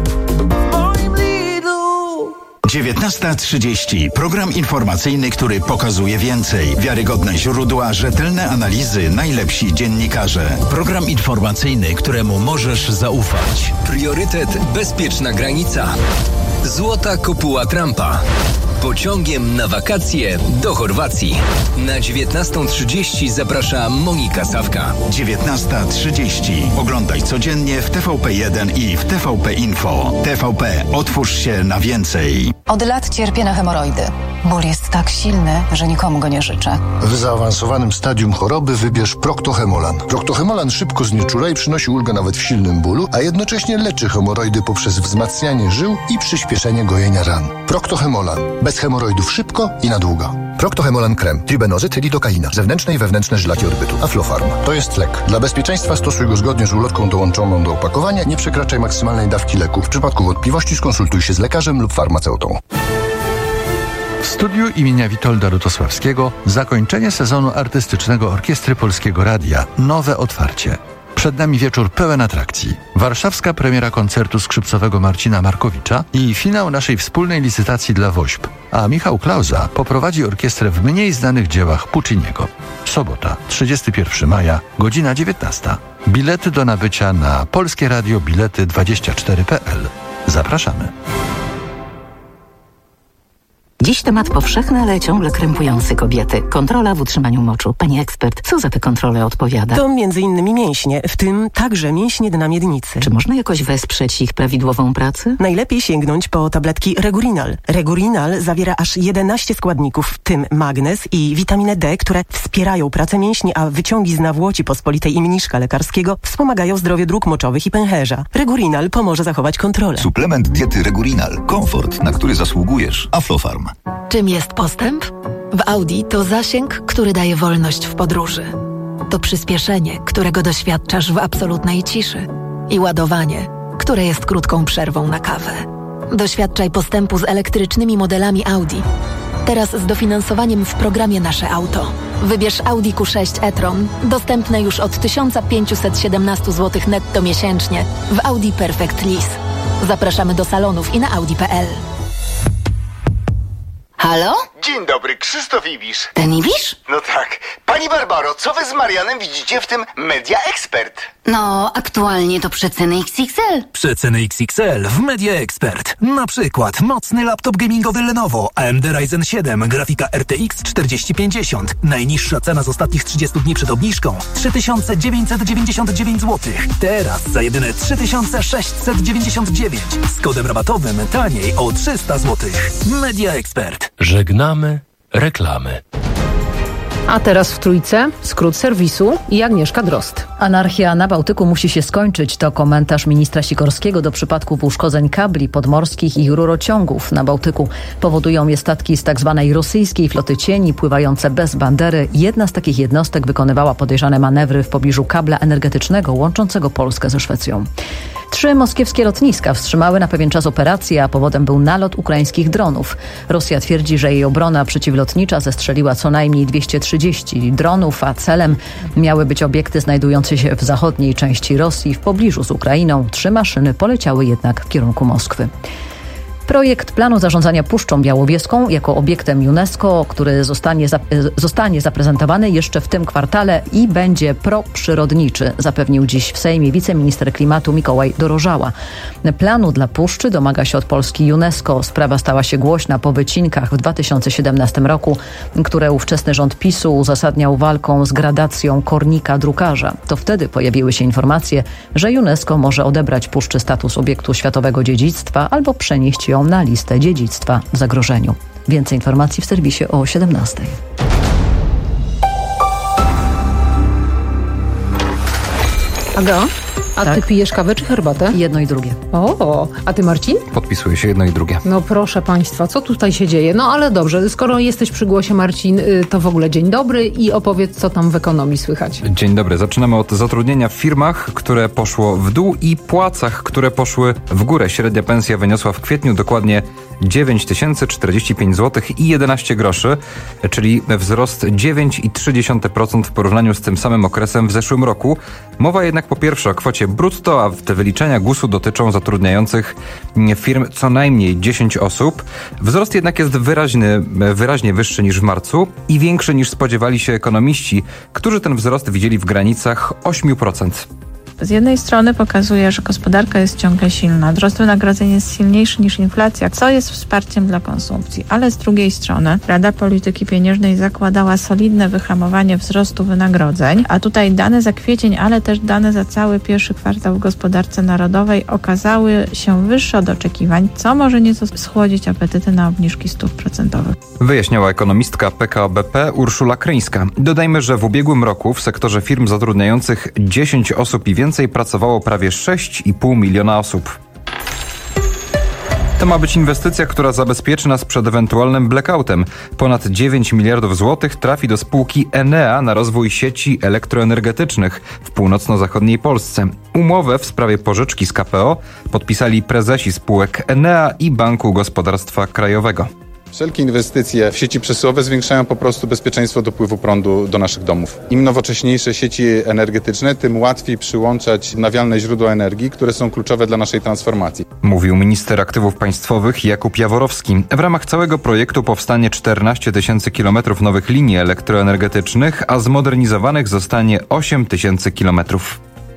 Speaker 9: dziewiętnasta trzydzieści. Program informacyjny, który pokazuje więcej. Wiarygodne źródła, rzetelne analizy, najlepsi dziennikarze. Program informacyjny, któremu możesz zaufać.
Speaker 10: Priorytet bezpieczna granica. Złota kopuła Trumpa. Pociągiem na wakacje do Chorwacji. Na dziewiętnastą trzydzieści zaprasza Monika Sawka.
Speaker 9: dziewiętnasta trzydzieści. Oglądaj codziennie w T V P jeden i w T V P Info. T V P. Otwórz się na więcej.
Speaker 11: Od lat cierpię na hemoroidy. Ból jest tak silny, że nikomu go nie życzę.
Speaker 13: W zaawansowanym stadium choroby wybierz Proctohemolan. Proctohemolan szybko znieczula i przynosi ulgę nawet w silnym bólu, a jednocześnie leczy hemoroidy poprzez wzmacnianie żył i przyspieszenie gojenia ran. Proctohemolan. Bez hemoroidów szybko i na długo. Proctohemolan krem, tribenozyt, lidokaina, zewnętrzne i wewnętrzne żylaki odbytu, Aflofarm. To jest lek. Dla bezpieczeństwa stosuj go zgodnie z ulotką dołączoną do opakowania. Nie przekraczaj maksymalnej dawki leku. W przypadku wątpliwości skonsultuj się z lekarzem lub farmaceutą.
Speaker 14: W studiu imienia Witolda Lutosławskiego zakończenie sezonu artystycznego Orkiestry Polskiego Radia. Nowe otwarcie. Przed nami wieczór pełen atrakcji. Warszawska premiera koncertu skrzypcowego Marcina Markowicza i finał naszej wspólnej licytacji dla WOŚP. A Michał Klauza poprowadzi orkiestrę w mniej znanych dziełach Pucciniego. Sobota, trzydziestego pierwszego maja, godzina dziewiętnasta. Bilety do nabycia na Polskie Radio Bilety dwadzieścia cztery kropka p l. Zapraszamy.
Speaker 15: Dziś temat powszechny, ale ciągle krępujący kobiety. Kontrola w utrzymaniu moczu. Pani ekspert, co za te kontrole odpowiada?
Speaker 16: To między innymi mięśnie, w tym także mięśnie dna miednicy.
Speaker 15: Czy można jakoś wesprzeć ich prawidłową pracę?
Speaker 16: Najlepiej sięgnąć po tabletki Regurinal. Regurinal zawiera aż jedenaście składników, w tym magnez i witaminę D, które wspierają pracę mięśni, a wyciągi z nawłoci pospolitej i mniszka lekarskiego wspomagają zdrowie dróg moczowych i pęcherza. Regurinal pomoże zachować kontrolę.
Speaker 17: Suplement diety Regurinal. Komfort, na który zasługujesz. Aflofarm.
Speaker 30: Czym jest postęp? W Audi to zasięg, który daje wolność w podróży. To przyspieszenie, którego doświadczasz w absolutnej ciszy. I ładowanie, które jest krótką przerwą na kawę. Doświadczaj postępu z elektrycznymi modelami Audi. Teraz z dofinansowaniem w programie Nasze Auto. Wybierz Audi Q sześć e-tron, dostępne już od tysiąc pięćset siedemnaście złotych netto miesięcznie w Audi Perfect Lease. Zapraszamy do salonów i na audi kropka p l.
Speaker 31: Halo? Dzień dobry, Krzysztof Ibisz.
Speaker 30: Ten Ibisz?
Speaker 31: No tak. Pani Barbaro, co wy z Marianem widzicie w tym Media Expert?
Speaker 30: No, aktualnie to przeceny X X L.
Speaker 32: Przeceny X X L w Media Expert. Na przykład mocny laptop gamingowy Lenovo A M D Ryzen siedem, grafika R T X czterdzieści pięćdziesiąt. Najniższa cena z ostatnich trzydziestu dni przed obniżką trzy tysiące dziewięćset dziewięćdziesiąt dziewięć złotych. Teraz za jedyne trzy tysiące sześćset dziewięćdziesiąt dziewięć. Z kodem rabatowym taniej o trzysta złotych. Media Expert.
Speaker 33: Żegnamy reklamy.
Speaker 12: A teraz w Trójce skrót serwisu i Agnieszka Drozd.
Speaker 34: Anarchia na Bałtyku musi się skończyć. To komentarz ministra Sikorskiego do przypadków uszkodzeń kabli podmorskich i rurociągów na Bałtyku. Powodują je statki z tzw. rosyjskiej floty cieni pływające bez bandery. Jedna z takich jednostek wykonywała podejrzane manewry w pobliżu kabla energetycznego łączącego Polskę ze Szwecją. Trzy moskiewskie lotniska wstrzymały na pewien czas operację, a powodem był nalot ukraińskich dronów. Rosja twierdzi, że jej obrona przeciwlotnicza zestrzeliła co najmniej dwieście trzydzieści dronów, a celem miały być obiekty znajdujące się w zachodniej części Rosji, w pobliżu z Ukrainą. Trzy maszyny poleciały jednak w kierunku Moskwy. Projekt planu zarządzania Puszczą Białowieską jako obiektem UNESCO, który zostanie, zostanie zaprezentowany jeszcze w tym kwartale i będzie proprzyrodniczy, zapewnił dziś w Sejmie wiceminister klimatu Mikołaj Dorożała. Planu dla Puszczy domaga się od Polski UNESCO. Sprawa stała się głośna po wycinkach w dwa tysiące siedemnastym roku, które ówczesny rząd PiSu uzasadniał walką z gradacją kornika drukarza. To wtedy pojawiły się informacje, że UNESCO może odebrać Puszczy status obiektu światowego dziedzictwa albo przenieść ją na listę dziedzictwa w zagrożeniu. Więcej informacji w serwisie o siedemnastej.
Speaker 12: Aga? A
Speaker 34: tak.
Speaker 12: ty pijesz kawę czy herbatę?
Speaker 34: Jedno i drugie.
Speaker 12: O, a ty Marcin?
Speaker 4: Podpisuję się jedno i drugie.
Speaker 12: No proszę państwa, co tutaj się dzieje? No ale dobrze, skoro jesteś przy głosie, Marcin, to w ogóle dzień dobry i opowiedz, co tam w ekonomii słychać.
Speaker 4: Dzień dobry. Zaczynamy od zatrudnienia w firmach, które poszło w dół i płacach, które poszły w górę. Średnia pensja wyniosła w kwietniu dokładnie dziewięć tysięcy czterdzieści pięć złotych i jedenaście groszy, czyli wzrost dziewięć przecinek trzy procent w porównaniu z tym samym okresem w zeszłym roku. Mowa jednak po pierwsze o kwocie brutto, a te wyliczenia gusu dotyczą zatrudniających firm co najmniej dziesięć osób. Wzrost jednak jest wyraźny, wyraźnie wyższy niż w marcu i większy niż spodziewali się ekonomiści, którzy ten wzrost widzieli w granicach osiem procent.
Speaker 5: Z jednej strony pokazuje, że gospodarka jest ciągle silna, wzrost wynagrodzeń jest silniejszy niż inflacja, co jest wsparciem dla konsumpcji, ale z drugiej strony Rada Polityki Pieniężnej zakładała solidne wyhamowanie wzrostu wynagrodzeń, a tutaj dane za kwiecień, ale też dane za cały pierwszy kwartał w gospodarce narodowej okazały się wyższe od oczekiwań, co może nieco schłodzić apetyty na obniżki stóp procentowych.
Speaker 4: Wyjaśniała ekonomistka P K O B P Urszula Kryńska. Dodajmy, że w ubiegłym roku w sektorze firm zatrudniających dziesięć osób i więcej pracowało prawie sześć i pół miliona osób. To ma być inwestycja, która zabezpieczy nas przed ewentualnym blackoutem. Ponad dziewięć miliardów złotych trafi do spółki Enea na rozwój sieci elektroenergetycznych w północno-zachodniej Polsce. Umowę w sprawie pożyczki z K P O podpisali prezesi spółek Enea i Banku Gospodarstwa Krajowego.
Speaker 18: Wszelkie inwestycje w sieci przesyłowe zwiększają po prostu bezpieczeństwo dopływu prądu do naszych domów. Im nowocześniejsze sieci energetyczne, tym łatwiej przyłączać odnawialne źródła energii, które są kluczowe dla naszej transformacji.
Speaker 4: Mówił minister aktywów państwowych Jakub Jaworowski. W ramach całego projektu powstanie czternaście tysięcy kilometrów nowych linii elektroenergetycznych, a zmodernizowanych zostanie osiem tysięcy kilometrów.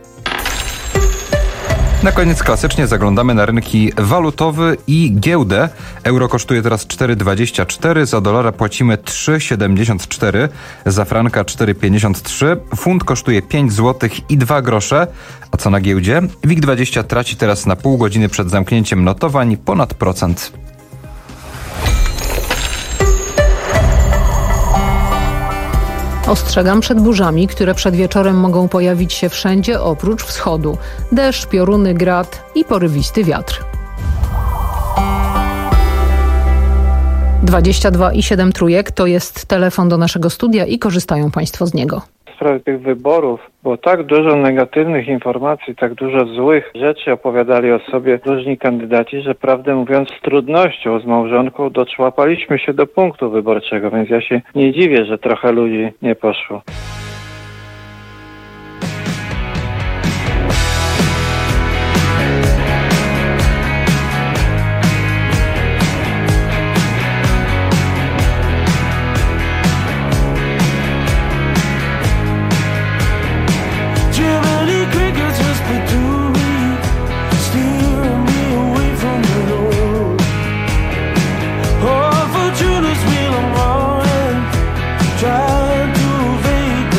Speaker 4: Na koniec klasycznie zaglądamy na rynki walutowy i giełdę. Euro kosztuje teraz cztery dwadzieścia cztery, za dolara płacimy trzy siedemdziesiąt cztery, za franka cztery pięćdziesiąt trzy, funt kosztuje pięć złotych i dwa grosze. A co na giełdzie? WIG dwadzieścia traci teraz na pół godziny przed zamknięciem notowań ponad procent.
Speaker 12: Ostrzegam przed burzami, które przed wieczorem mogą pojawić się wszędzie oprócz wschodu. Deszcz, pioruny, grad i porywisty wiatr. dwadzieścia dwa i siedem trójek to jest telefon do naszego studia i korzystają państwo z niego.
Speaker 19: W sprawie tych wyborów było tak dużo negatywnych informacji, tak dużo złych rzeczy opowiadali o sobie różni kandydaci, że prawdę mówiąc z trudnością z małżonką doczłapaliśmy się do punktu wyborczego, więc ja się nie dziwię, że trochę ludzi nie poszło.
Speaker 1: Trying to evade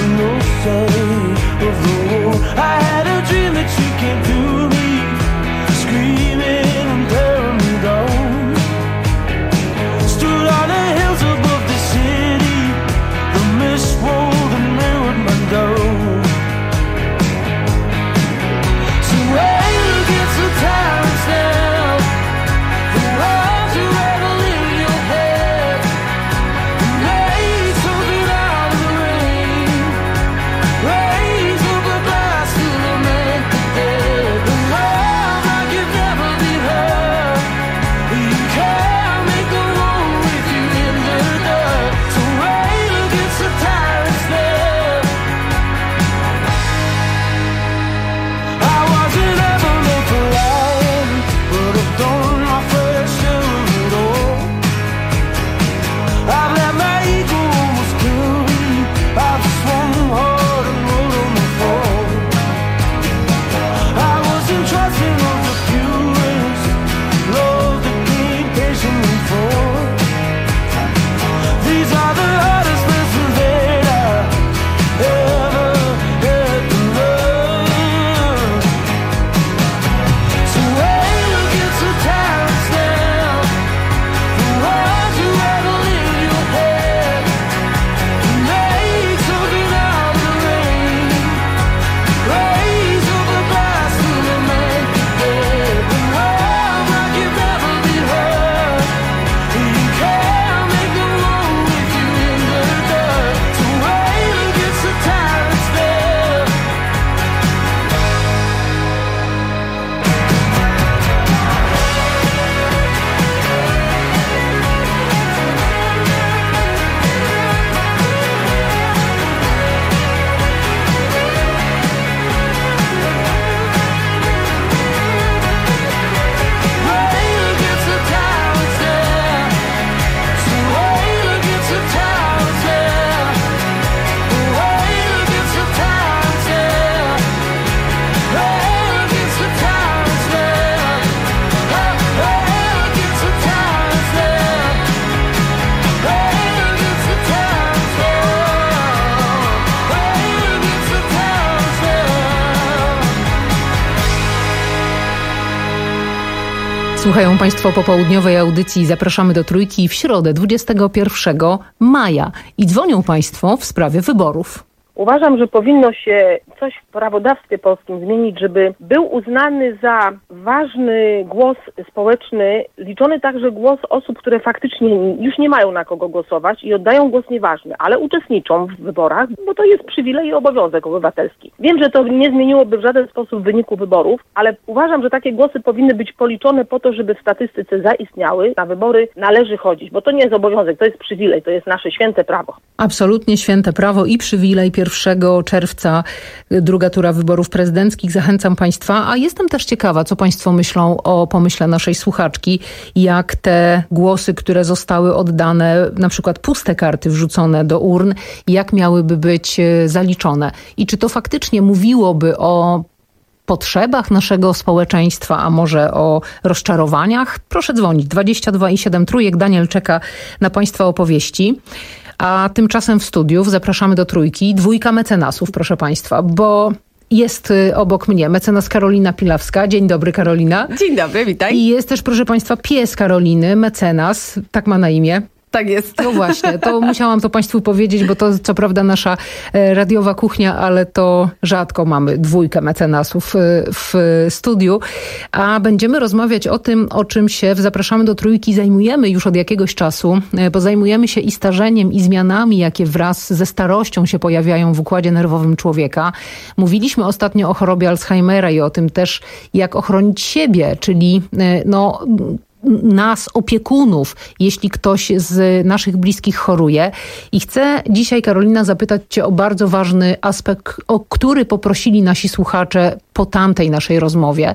Speaker 12: Słuchają Państwo popołudniowej audycji Zapraszamy do Trójki w środę dwudziestego pierwszego maja i dzwonią Państwo w sprawie wyborów.
Speaker 3: Uważam, że powinno się coś w prawodawstwie polskim zmienić, żeby był uznany za ważny głos społeczny, liczony także głos osób, które faktycznie już nie mają na kogo głosować i oddają głos nieważny, ale uczestniczą w wyborach, bo to jest przywilej i obowiązek obywatelski. Wiem, że to nie zmieniłoby w żaden sposób wyniku wyborów, ale uważam, że takie głosy powinny być policzone po to, żeby w statystyce zaistniały. Na wybory należy chodzić, bo to nie jest obowiązek, to jest przywilej, to jest nasze święte prawo.
Speaker 12: Absolutnie święte prawo i przywilej. pierwszego czerwca druga tura wyborów prezydenckich. Zachęcam Państwa, a jestem też ciekawa, co Państwo myślą o pomyśle naszej słuchaczki, jak te głosy, które zostały oddane, na przykład puste karty wrzucone do urn, jak miałyby być zaliczone. I czy to faktycznie mówiłoby o potrzebach naszego społeczeństwa, a może o rozczarowaniach? Proszę dzwonić. dwadzieścia dwa i siedem trójek. Daniel czeka na Państwa opowieści. A tymczasem w studiów zapraszamy do Trójki dwójka mecenasów, proszę Państwa, bo jest obok mnie mecenas Karolina Pilawska. Dzień dobry, Karolina.
Speaker 6: Dzień dobry, witaj.
Speaker 12: I jest też, proszę Państwa, pies Karoliny, mecenas, tak ma na imię.
Speaker 6: Tak jest.
Speaker 12: No właśnie, to musiałam to Państwu powiedzieć, bo to co prawda nasza radiowa kuchnia, ale to rzadko mamy dwójkę mecenasów w studiu. A będziemy rozmawiać o tym, o czym się w Zapraszamy do Trójki zajmujemy już od jakiegoś czasu, bo zajmujemy się i starzeniem, i zmianami, jakie wraz ze starością się pojawiają w układzie nerwowym człowieka. Mówiliśmy ostatnio o chorobie Alzheimera i o tym też, jak ochronić siebie, czyli no... nas, opiekunów, jeśli ktoś z naszych bliskich choruje. I chcę dzisiaj, Karolina, zapytać Cię o bardzo ważny aspekt, o który poprosili nasi słuchacze po tamtej naszej rozmowie.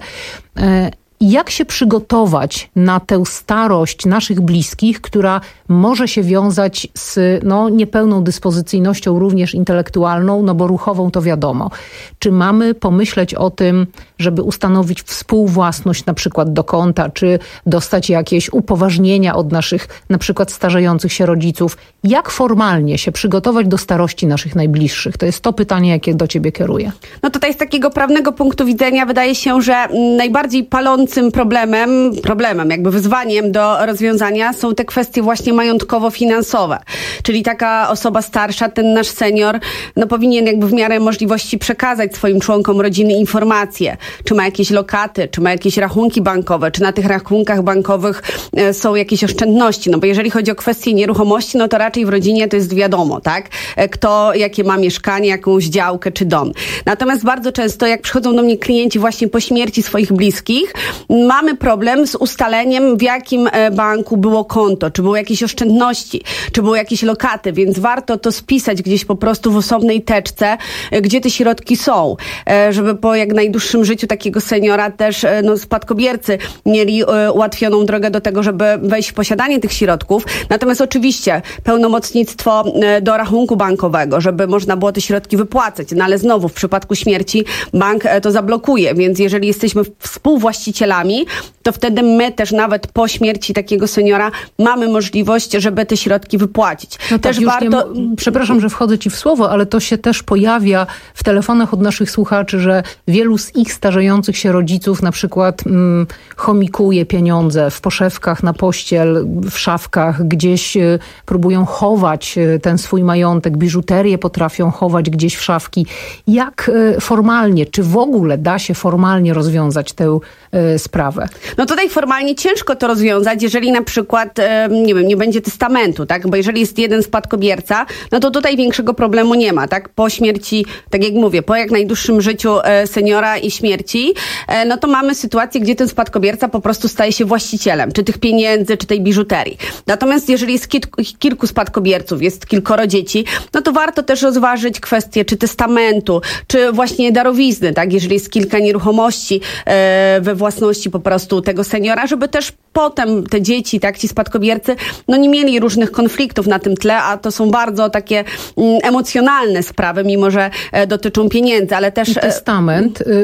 Speaker 12: Jak się przygotować na tę starość naszych bliskich, która może się wiązać z no, niepełną dyspozycyjnością, również intelektualną, no bo ruchową to wiadomo. Czy mamy pomyśleć o tym, żeby ustanowić współwłasność na przykład do konta, czy dostać jakieś upoważnienia od naszych na przykład starzejących się rodziców? Jak formalnie się przygotować do starości naszych najbliższych? To jest to pytanie, jakie do Ciebie kieruję.
Speaker 6: No tutaj z takiego prawnego punktu widzenia wydaje się, że najbardziej palącym problemem, problemem, jakby wyzwaniem do rozwiązania są te kwestie właśnie majątkowo-finansowe. Czyli taka osoba starsza, ten nasz senior, no powinien jakby w miarę możliwości przekazać swoim członkom rodziny informacje, czy ma jakieś lokaty, czy ma jakieś rachunki bankowe, czy na tych rachunkach bankowych e, są jakieś oszczędności. No bo jeżeli chodzi o kwestie nieruchomości, no to raczej w rodzinie to jest wiadomo, tak? E, kto jakie ma mieszkanie, jakąś działkę, czy dom. Natomiast bardzo często, jak przychodzą do mnie klienci właśnie po śmierci swoich bliskich, mamy problem z ustaleniem, w jakim banku było konto, czy były jakieś oszczędności, czy były jakieś lokaty, więc warto to spisać gdzieś po prostu w osobnej teczce, gdzie te środki są, żeby po jak najdłuższym życiu takiego seniora też no, spadkobiercy mieli ułatwioną drogę do tego, żeby wejść w posiadanie tych środków. Natomiast oczywiście pełnomocnictwo do rachunku bankowego, żeby można było te środki wypłacać, no ale znowu w przypadku śmierci bank to zablokuje, więc jeżeli jesteśmy współwłaścicielami, to wtedy my też nawet po śmierci takiego seniora mamy możliwość, żeby te środki wypłacić.
Speaker 12: No
Speaker 6: też
Speaker 12: tak,
Speaker 6: warto...
Speaker 12: nie, przepraszam, że wchodzę Ci w słowo, ale to się też pojawia w telefonach od naszych słuchaczy, że wielu z ich starzejących się rodziców na przykład mm, chomikuje pieniądze w poszewkach, na pościel, w szafkach, gdzieś y, próbują chować y, ten swój majątek, biżuterię potrafią chować gdzieś w szafki. Jak y, formalnie, czy w ogóle da się formalnie rozwiązać tę y, sprawę?
Speaker 6: No tutaj formalnie ciężko to rozwiązać, jeżeli na przykład, nie wiem, nie będzie testamentu, tak? Bo jeżeli jest jeden spadkobierca, no to tutaj większego problemu nie ma, tak? Po śmierci, tak jak mówię, po jak najdłuższym życiu seniora i śmierci, no to mamy sytuację, gdzie ten spadkobierca po prostu staje się właścicielem, czy tych pieniędzy, czy tej biżuterii. Natomiast jeżeli jest kilku spadkobierców, jest kilkoro dzieci, no to warto też rozważyć kwestię, czy testamentu, czy właśnie darowizny, tak? Jeżeli jest kilka nieruchomości we własności po prostu tego seniora, żeby też potem te dzieci, tak, ci spadkobiercy, no nie mieli różnych konfliktów na tym tle, a to są bardzo takie mm, emocjonalne sprawy, mimo że e, dotyczą pieniędzy, ale też...
Speaker 12: I testament, y,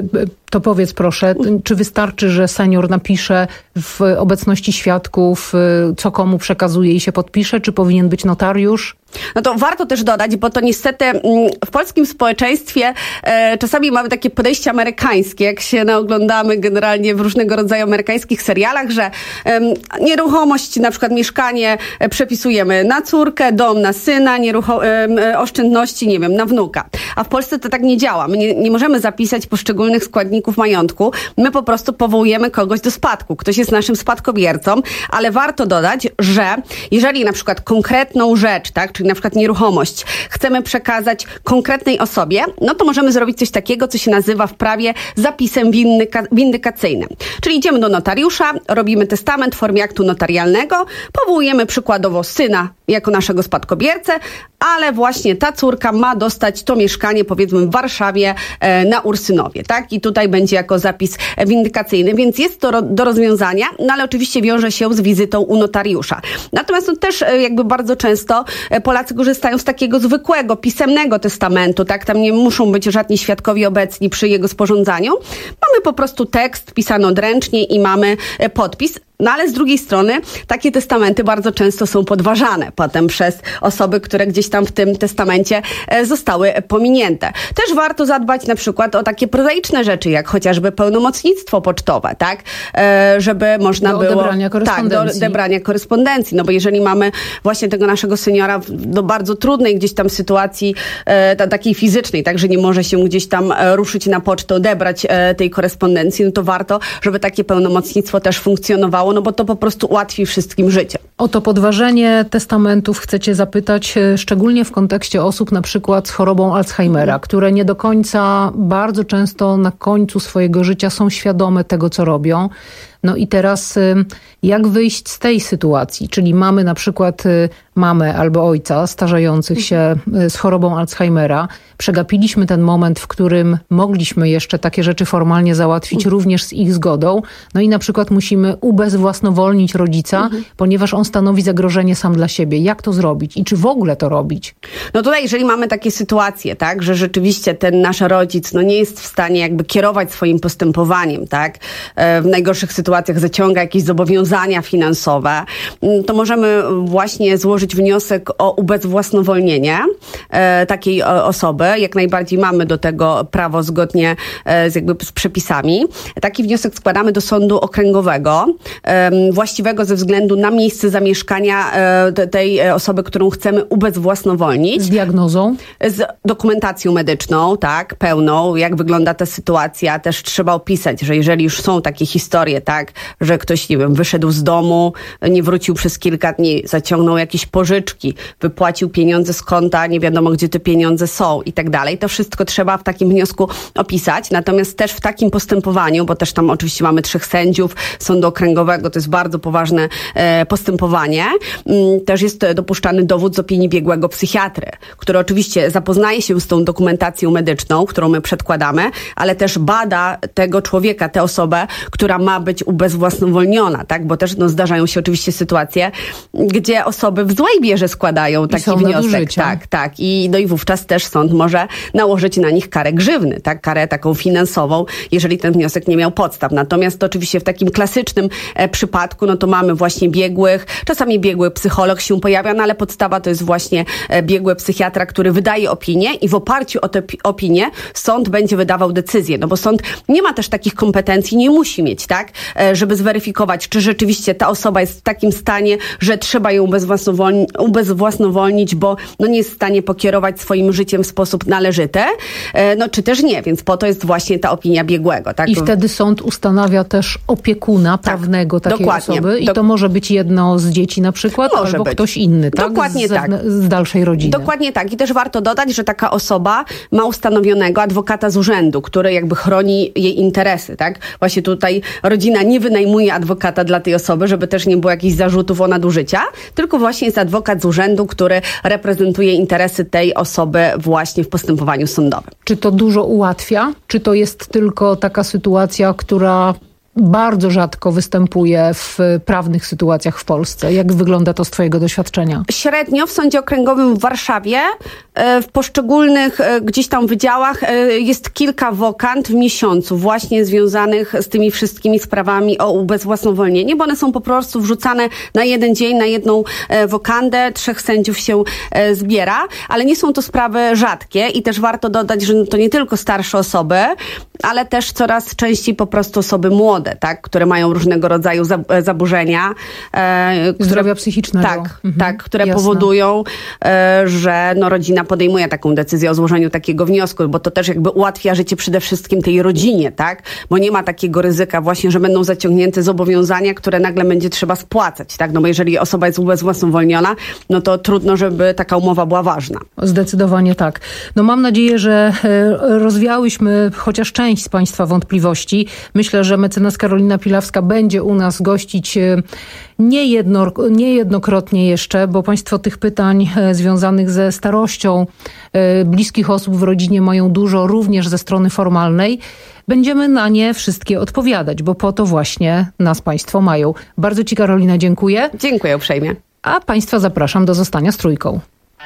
Speaker 12: To powiedz proszę, czy wystarczy, że senior napisze w obecności świadków, co komu przekazuje i się podpisze, czy powinien być notariusz?
Speaker 6: No to warto też dodać, bo to niestety w polskim społeczeństwie e, czasami mamy takie podejście amerykańskie, jak się naoglądamy generalnie w różnego rodzaju amerykańskich serialach, że e, nieruchomość, na przykład mieszkanie e, przepisujemy na córkę, dom na syna, nierucho- e, oszczędności, nie wiem, na wnuka. A w Polsce to tak nie działa. My nie, nie możemy zapisać poszczególnych składników majątku. My po prostu powołujemy kogoś do spadku. Ktoś jest naszym spadkobiercą, ale warto dodać, że jeżeli na przykład konkretną rzecz, tak, czyli na przykład nieruchomość, chcemy przekazać konkretnej osobie, no to możemy zrobić coś takiego, co się nazywa w prawie zapisem windyka- windykacyjnym. Czyli idziemy do notariusza, robimy testament w formie aktu notarialnego, powołujemy przykładowo syna jako naszego spadkobiercę, ale właśnie ta córka ma dostać to mieszkanie, powiedzmy w Warszawie e, na Ursynowie, tak? I tutaj będzie jako zapis windykacyjny, więc jest to ro- do rozwiązania, no ale oczywiście wiąże się z wizytą u notariusza. Natomiast no, też e, jakby bardzo często e, Polacy korzystają z takiego zwykłego, pisemnego testamentu, tak? Tam nie muszą być żadni świadkowie obecni przy jego sporządzaniu. Mamy po prostu tekst pisany odręcznie i mamy e, podpis. No ale z drugiej strony takie testamenty bardzo często są podważane potem przez osoby, które gdzieś tam w tym testamencie e, zostały pominięte. Też warto zadbać na przykład o takie prozaiczne rzeczy, jak chociażby pełnomocnictwo pocztowe, tak? E, żeby można
Speaker 12: do
Speaker 6: było...
Speaker 12: odebrania korespondencji.
Speaker 6: Tak, do odebrania korespondencji. No bo jeżeli mamy właśnie tego naszego seniora w do bardzo trudnej gdzieś tam sytuacji e, ta, takiej fizycznej, tak, że nie może się gdzieś tam e, ruszyć na pocztę, odebrać e, tej korespondencji, no to warto, żeby takie pełnomocnictwo też funkcjonowało, no bo to po prostu ułatwi wszystkim życie.
Speaker 12: O to podważenie testamentów chcecie zapytać, szczególnie w kontekście osób na przykład z chorobą Alzheimera, które nie do końca, bardzo często na końcu swojego życia są świadome tego, co robią. No i teraz jak wyjść z tej sytuacji? Czyli mamy na przykład mamę albo ojca starzejących się z chorobą Alzheimera. Przegapiliśmy ten moment, w którym mogliśmy jeszcze takie rzeczy formalnie załatwić również z ich zgodą. No i na przykład musimy ubezwłasnowolnić rodzica, mhm. ponieważ on stanowi zagrożenie sam dla siebie. Jak to zrobić? I czy w ogóle to robić?
Speaker 6: No tutaj, jeżeli mamy takie sytuacje, tak, że rzeczywiście ten nasz rodzic no nie jest w stanie jakby kierować swoim postępowaniem, tak, w najgorszych sytuacjach zaciąga jakieś zobowiązania finansowe, to możemy właśnie złożyć wniosek o ubezwłasnowolnienie e, takiej o, osoby. Jak najbardziej mamy do tego prawo zgodnie e, z, jakby z przepisami. Taki wniosek składamy do sądu okręgowego, e, właściwego ze względu na miejsce zamieszkania e, tej osoby, którą chcemy ubezwłasnowolnić.
Speaker 12: Z diagnozą?
Speaker 6: Z dokumentacją medyczną, tak, pełną, jak wygląda ta sytuacja. Też trzeba opisać, że jeżeli już są takie historie, tak, że ktoś, nie wiem, wyszedł z domu, nie wrócił przez kilka dni, zaciągnął jakieś pożyczki, wypłacił pieniądze z konta, nie wiadomo gdzie te pieniądze są i tak dalej. To wszystko trzeba w takim wniosku opisać. Natomiast też w takim postępowaniu, bo też tam oczywiście mamy trzech sędziów sądu okręgowego, to jest bardzo poważne e, postępowanie, mm, też jest dopuszczany dowód z opinii biegłego psychiatry, który oczywiście zapoznaje się z tą dokumentacją medyczną, którą my przedkładamy, ale też bada tego człowieka, tę osobę, która ma być ubezwłasnowolniona, tak? Bo też no, zdarzają się oczywiście sytuacje, gdzie osoby w złej wierze składają taki wniosek.
Speaker 12: Nadużycia.
Speaker 6: Tak, tak. I, no i wówczas też sąd może nałożyć na nich karę grzywny, tak? Karę taką finansową, jeżeli ten wniosek nie miał podstaw. Natomiast oczywiście w takim klasycznym e, przypadku, no to mamy właśnie biegłych, czasami biegły psycholog się pojawia, no ale podstawa to jest właśnie e, biegły psychiatra, który wydaje opinię i w oparciu o tę opinię sąd będzie wydawał decyzję, no bo sąd nie ma też takich kompetencji, nie musi mieć, tak? E, żeby zweryfikować, czy rzeczywiście ta osoba jest w takim stanie, że trzeba ją ubezwłasnowolni- ubezwłasnowolnić, bo no nie jest w stanie pokierować swoim życiem w sposób należyty, e, no czy też nie, więc po to jest właśnie ta opinia biegłego, tak?
Speaker 12: I wtedy sąd ustanawia też opiekuna prawnego tak, takiej dokładnie. osoby i to może być jedno z dzieci na przykład, może albo być. ktoś inny, tak?
Speaker 6: Dokładnie
Speaker 12: z,
Speaker 6: tak.
Speaker 12: Z dalszej rodziny.
Speaker 6: Dokładnie tak. I też warto dodać, że taka osoba ma ustanowionego adwokata z urzędu, który jakby chroni jej interesy, tak? Właśnie tutaj rodzina nie wynajmuje adwokata dla tej osoby, żeby też nie było jakichś zarzutów o nadużycia, tylko właśnie jest adwokat z urzędu, który reprezentuje interesy tej osoby właśnie w postępowaniu sądowym.
Speaker 12: Czy to dużo ułatwia? Czy to jest tylko taka sytuacja, która bardzo rzadko występuje w prawnych sytuacjach w Polsce? Jak wygląda to z twojego doświadczenia?
Speaker 6: Średnio w Sądzie Okręgowym w Warszawie w poszczególnych gdzieś tam wydziałach jest kilka wokant w miesiącu właśnie związanych z tymi wszystkimi sprawami o ubezwłasnowolnienie, bo one są po prostu wrzucane na jeden dzień, na jedną wokandę, trzech sędziów się zbiera, ale nie są to sprawy rzadkie i też warto dodać, że to nie tylko starsze osoby, ale też coraz częściej po prostu osoby młode, tak, które mają różnego rodzaju zaburzenia. E,
Speaker 12: Zdrowia
Speaker 6: które,
Speaker 12: psychicznego.
Speaker 6: Tak, mhm. tak, które
Speaker 12: Jasne.
Speaker 6: powodują, e, że no, rodzina podejmuje taką decyzję o złożeniu takiego wniosku, bo to też jakby ułatwia życie przede wszystkim tej rodzinie, tak, bo nie ma takiego ryzyka właśnie, że będą zaciągnięte zobowiązania, które nagle będzie trzeba spłacać, tak, no bo jeżeli osoba jest ubezwłasnowolniona, no to trudno, żeby taka umowa była ważna.
Speaker 12: Zdecydowanie tak. No mam nadzieję, że rozwiałyśmy chociaż część z Państwa wątpliwości. Myślę, że mecenas Karolina Pilawska będzie u nas gościć niejedno, niejednokrotnie jeszcze, bo Państwo tych pytań związanych ze starością bliskich osób w rodzinie mają dużo, również ze strony formalnej. Będziemy na nie wszystkie odpowiadać, bo po to właśnie nas Państwo mają. Bardzo Ci, Karolina, dziękuję.
Speaker 6: Dziękuję uprzejmie.
Speaker 12: A Państwa zapraszam do zostania z Trójką.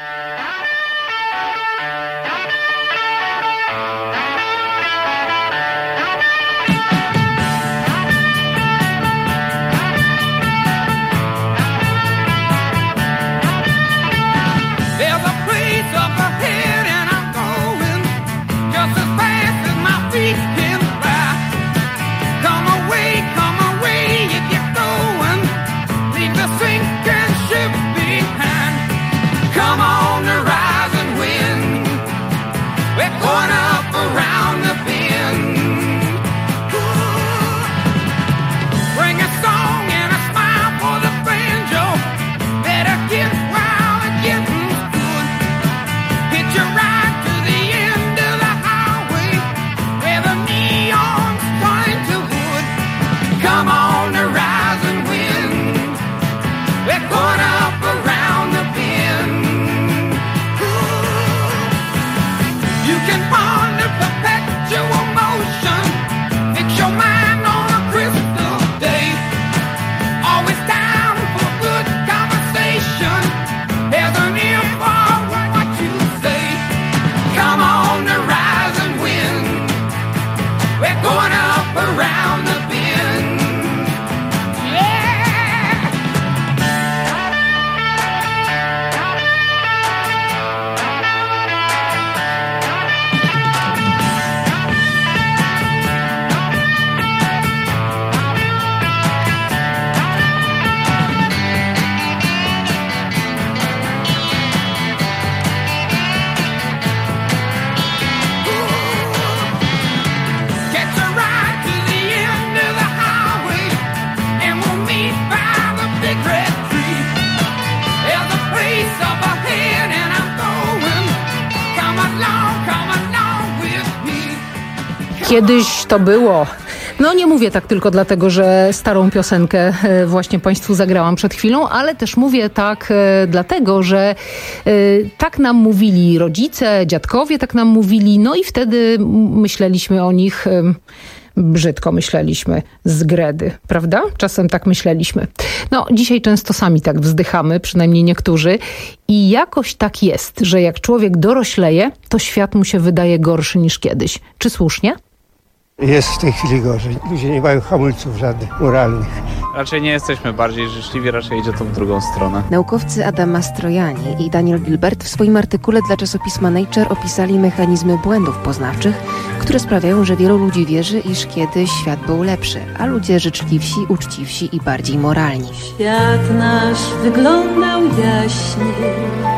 Speaker 12: Kiedyś to było. No nie mówię tak tylko dlatego, że starą piosenkę właśnie Państwu zagrałam przed chwilą, ale też mówię tak dlatego, że tak nam mówili rodzice, dziadkowie tak nam mówili, no i wtedy myśleliśmy o nich, brzydko myśleliśmy, z gredy, prawda? Czasem tak myśleliśmy. No dzisiaj często sami tak wzdychamy, przynajmniej niektórzy, i jakoś tak jest, że jak człowiek dorośleje, to świat mu się wydaje gorszy niż kiedyś. Czy słusznie?
Speaker 2: Jest w tej chwili gorzej. Ludzie nie mają hamulców żadnych moralnych.
Speaker 7: Raczej nie jesteśmy bardziej życzliwi, raczej idzie to w drugą stronę.
Speaker 8: Naukowcy Adam Mastrojani i Daniel Gilbert w swoim artykule dla czasopisma Nature opisali mechanizmy błędów poznawczych, które sprawiają, że wielu ludzi wierzy, iż kiedyś świat był lepszy, a ludzie życzliwsi, uczciwsi i bardziej moralni.
Speaker 10: Świat nasz wyglądał jaśnie,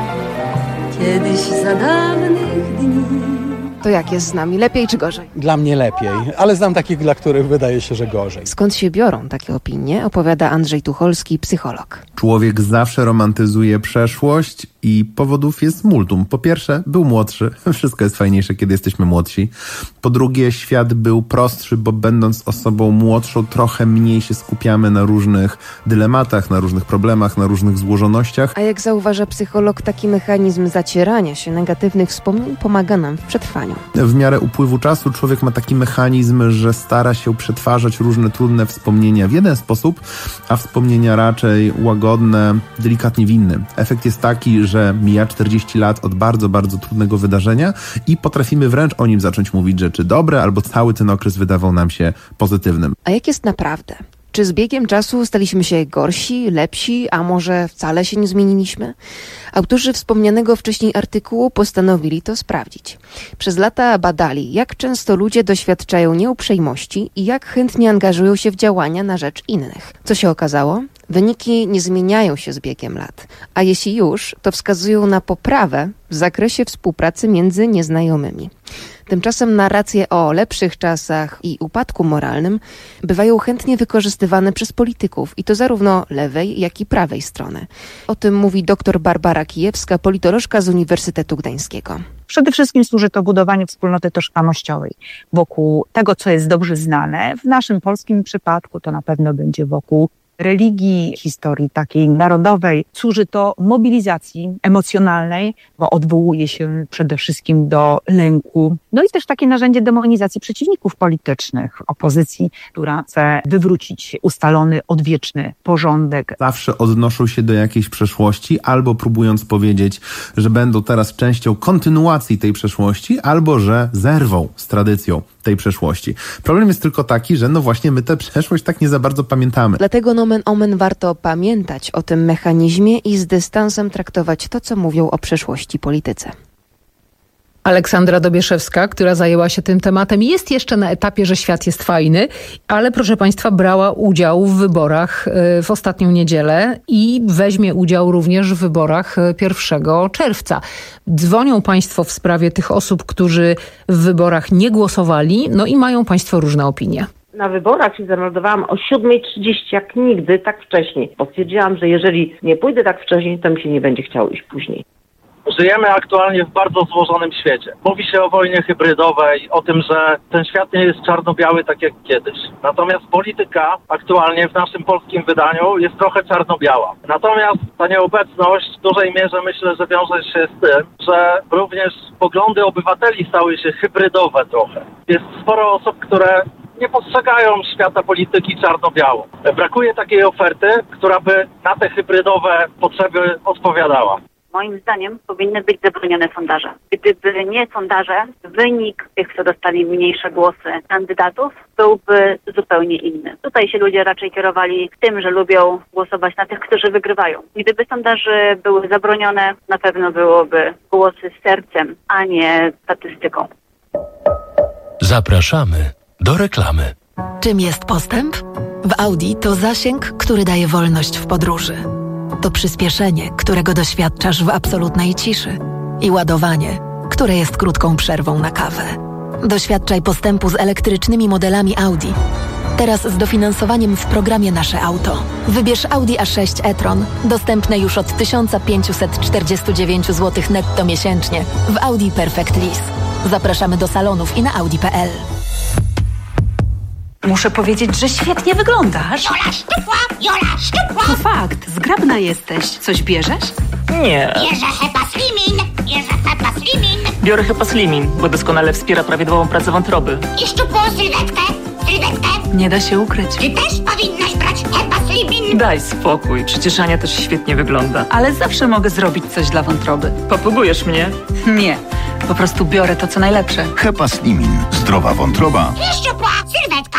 Speaker 10: kiedyś za dawnych dni.
Speaker 8: To jak jest z nami? Lepiej czy gorzej?
Speaker 20: Dla mnie lepiej, ale znam takich, dla których wydaje się, że gorzej.
Speaker 8: Skąd się biorą takie opinie, opowiada Andrzej Tucholski, psycholog.
Speaker 21: Człowiek zawsze romantyzuje przeszłość i powodów jest multum. Po pierwsze, był młodszy. Wszystko jest fajniejsze, kiedy jesteśmy młodsi. Po drugie, świat był prostszy, bo będąc osobą młodszą, trochę mniej się skupiamy na różnych dylematach, na różnych problemach, na różnych złożonościach.
Speaker 8: A jak zauważa psycholog, taki mechanizm zacierania się negatywnych wspomnień pomaga nam w przetrwaniu.
Speaker 21: W miarę upływu czasu człowiek ma taki mechanizm, że stara się przetwarzać różne trudne wspomnienia w jeden sposób, a wspomnienia raczej łagodne, delikatnie w inny. Efekt jest taki, że że mija czterdzieści lat od bardzo, bardzo trudnego wydarzenia i potrafimy wręcz o nim zacząć mówić rzeczy dobre, albo cały ten okres wydawał nam się pozytywnym.
Speaker 8: A jak jest naprawdę? Czy z biegiem czasu staliśmy się gorsi, lepsi, a może wcale się nie zmieniliśmy? Autorzy wspomnianego wcześniej artykułu postanowili to sprawdzić. Przez lata badali, jak często ludzie doświadczają nieuprzejmości i jak chętnie angażują się w działania na rzecz innych. Co się okazało? Wyniki nie zmieniają się z biegiem lat, a jeśli już, to wskazują na poprawę w zakresie współpracy między nieznajomymi. Tymczasem narracje o lepszych czasach i upadku moralnym bywają chętnie wykorzystywane przez polityków i to zarówno lewej, jak i prawej strony. O tym mówi dr Barbara Kijewska, politolożka z Uniwersytetu Gdańskiego.
Speaker 9: Przede wszystkim służy to budowaniu wspólnoty tożsamościowej wokół tego, co jest dobrze znane. W naszym polskim przypadku to na pewno będzie wokół religii, historii takiej narodowej. Służy to mobilizacji emocjonalnej, bo odwołuje się przede wszystkim do lęku. No i też takie narzędzie demonizacji przeciwników politycznych, opozycji, która chce wywrócić ustalony, odwieczny porządek.
Speaker 21: Zawsze odnoszą się do jakiejś przeszłości, albo próbując powiedzieć, że będą teraz częścią kontynuacji tej przeszłości, albo że zerwą z tradycją tej przeszłości. Problem jest tylko taki, że no właśnie my tę przeszłość tak nie za bardzo pamiętamy.
Speaker 8: Dlatego nomen omen warto pamiętać o tym mechanizmie i z dystansem traktować to, co mówią o przeszłości politycy.
Speaker 12: Aleksandra Dobieszewska, która zajęła się tym tematem, jest jeszcze na etapie, że świat jest fajny, ale proszę Państwa, brała udział w wyborach w ostatnią niedzielę i weźmie udział również w wyborach pierwszego czerwca. Dzwonią Państwo w sprawie tych osób, którzy w wyborach nie głosowali, no i mają Państwo różne opinie.
Speaker 3: Na wyborach się zameldowałam o siódma trzydzieści, jak nigdy, tak wcześnie. Bo stwierdziłam, że jeżeli nie pójdę tak wcześniej, to mi się nie będzie chciało iść później.
Speaker 11: Żyjemy aktualnie w bardzo złożonym świecie. Mówi się o wojnie hybrydowej, o tym, że ten świat nie jest czarno-biały tak jak kiedyś. Natomiast polityka aktualnie w naszym polskim wydaniu jest trochę czarno-biała. Natomiast ta nieobecność w dużej mierze myślę, że wiąże się z tym, że również poglądy obywateli stały się hybrydowe trochę. Jest sporo osób, które nie postrzegają świata polityki czarno-biało. Brakuje takiej oferty, która by na te hybrydowe potrzeby odpowiadała.
Speaker 13: Moim zdaniem powinny być zabronione sondaże. Gdyby nie sondaże, wynik tych, co dostali mniejsze głosy kandydatów, byłby zupełnie inny. Tutaj się ludzie raczej kierowali tym, że lubią głosować na tych, którzy wygrywają. Gdyby sondaże były zabronione, na pewno byłoby głosy z sercem, a nie statystyką.
Speaker 33: Zapraszamy do reklamy.
Speaker 30: Czym jest postęp? W Audi to zasięg, który daje wolność w podróży. To przyspieszenie, którego doświadczasz w absolutnej ciszy. I ładowanie, które jest krótką przerwą na kawę. Doświadczaj postępu z elektrycznymi modelami Audi. Teraz z dofinansowaniem w programie Nasze Auto. Wybierz Audi A sześć e-tron, dostępne już od tysiąc pięćset czterdzieści dziewięć złotych netto miesięcznie w Audi Perfect Lease. Zapraszamy do salonów i na audi kropka p l.
Speaker 14: Muszę powiedzieć, że świetnie wyglądasz.
Speaker 15: Jola szczupła, Jola szczupła.
Speaker 14: To fakt, zgrabna jesteś. Coś bierzesz?
Speaker 15: Nie. Bierze Hepa Slimin, bierze Hepa Slimin.
Speaker 14: Biorę Hepa Slimin, bo doskonale wspiera prawidłową pracę wątroby.
Speaker 15: I szczupłą sylwetkę, sylwetkę.
Speaker 14: Nie da się ukryć.
Speaker 15: Ty też powinnaś brać Hepa Slimin.
Speaker 14: Daj spokój, przecież Ania też świetnie wygląda. Ale zawsze mogę zrobić coś dla wątroby. Popugujesz mnie? Nie, po prostu biorę to, co najlepsze.
Speaker 17: Hepa Slimin. Zdrowa wątroba.
Speaker 15: I szczupła sylwetka.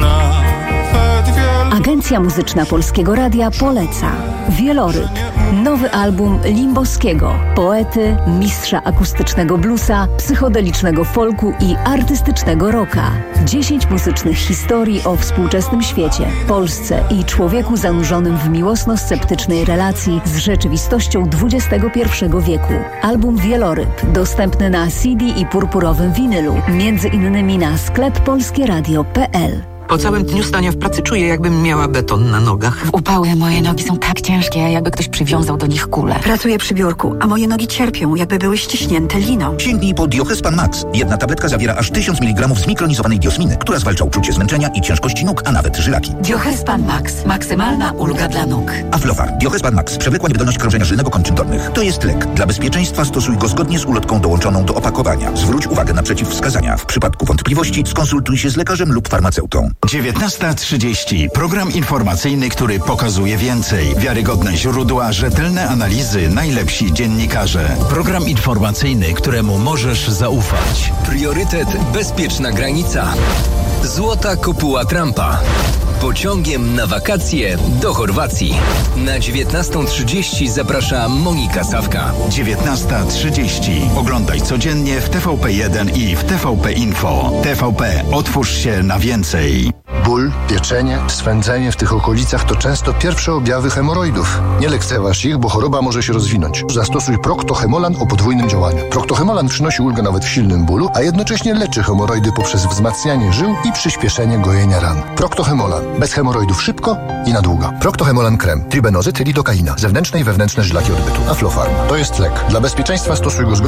Speaker 16: Agencja Muzyczna Polskiego Radia poleca Wieloryb, nowy album Limbowskiego, poety, mistrza akustycznego bluesa, psychodelicznego folku i artystycznego rocka. Dziesięć muzycznych historii o współczesnym świecie, Polsce i człowieku zanurzonym w miłosno-sceptycznej relacji z rzeczywistością dwudziestego pierwszego wieku. Album Wieloryb dostępny na C D i purpurowym winylu, między innymi na sklep polskieradio kropka p l.
Speaker 22: Po całym dniu stania w pracy czuję, jakbym miała beton na nogach.
Speaker 23: W upały moje nogi są tak ciężkie, jakby ktoś przywiązał do nich kulę.
Speaker 24: Pracuję przy biurku, a moje nogi cierpią, jakby były ściśnięte liną.
Speaker 17: Sięgnij po Diohespan Max. Jedna tabletka zawiera aż tysiąc miligramów zmikronizowanej diosminy, która zwalcza uczucie zmęczenia i ciężkości nóg, a nawet żylaki.
Speaker 23: Diohespan Max. Maksymalna ulga dla nóg.
Speaker 17: Aflofar. Diohespan Max. Przewlekła niewydolność krążenia żylnego kończyn dolnych. To jest lek. Dla bezpieczeństwa stosuj go zgodnie z ulotką dołączoną do opakowania. Zwróć uwagę na przeciwwskazania. W przypadku wątpliwości skonsultuj się z lekarzem lub farmaceutą.
Speaker 1: dziewiętnasta trzydzieści. Program informacyjny, który pokazuje więcej. Wiarygodne źródła, rzetelne analizy, najlepsi dziennikarze. Program informacyjny, któremu możesz zaufać.
Speaker 4: Priorytet bezpieczna granica. Złota kopuła Trumpa. Pociągiem na wakacje do Chorwacji. Na dziewiętnastą trzydzieści zaprasza Monika Sawka.
Speaker 1: dziewiętnasta trzydzieści. Oglądaj codziennie w T V P jeden i w T V P Info. T V P. Otwórz się na więcej.
Speaker 5: Ból, pieczenie, swędzenie w tych okolicach to często pierwsze objawy hemoroidów. Nie lekceważ ich, bo choroba może się rozwinąć. Zastosuj Procto-Hemolan o podwójnym działaniu. Procto-Hemolan przynosi ulgę nawet w silnym bólu, a jednocześnie leczy hemoroidy poprzez wzmacnianie żył i przyspieszenie gojenia ran. Procto-Hemolan. Bez hemoroidów szybko i na długo. Procto-Hemolan krem. Tribenozyt, lidokaina. Zewnętrzne i wewnętrzne żylaki odbytu. Aflofarm. To jest lek. Dla bezpieczeństwa stosuj go z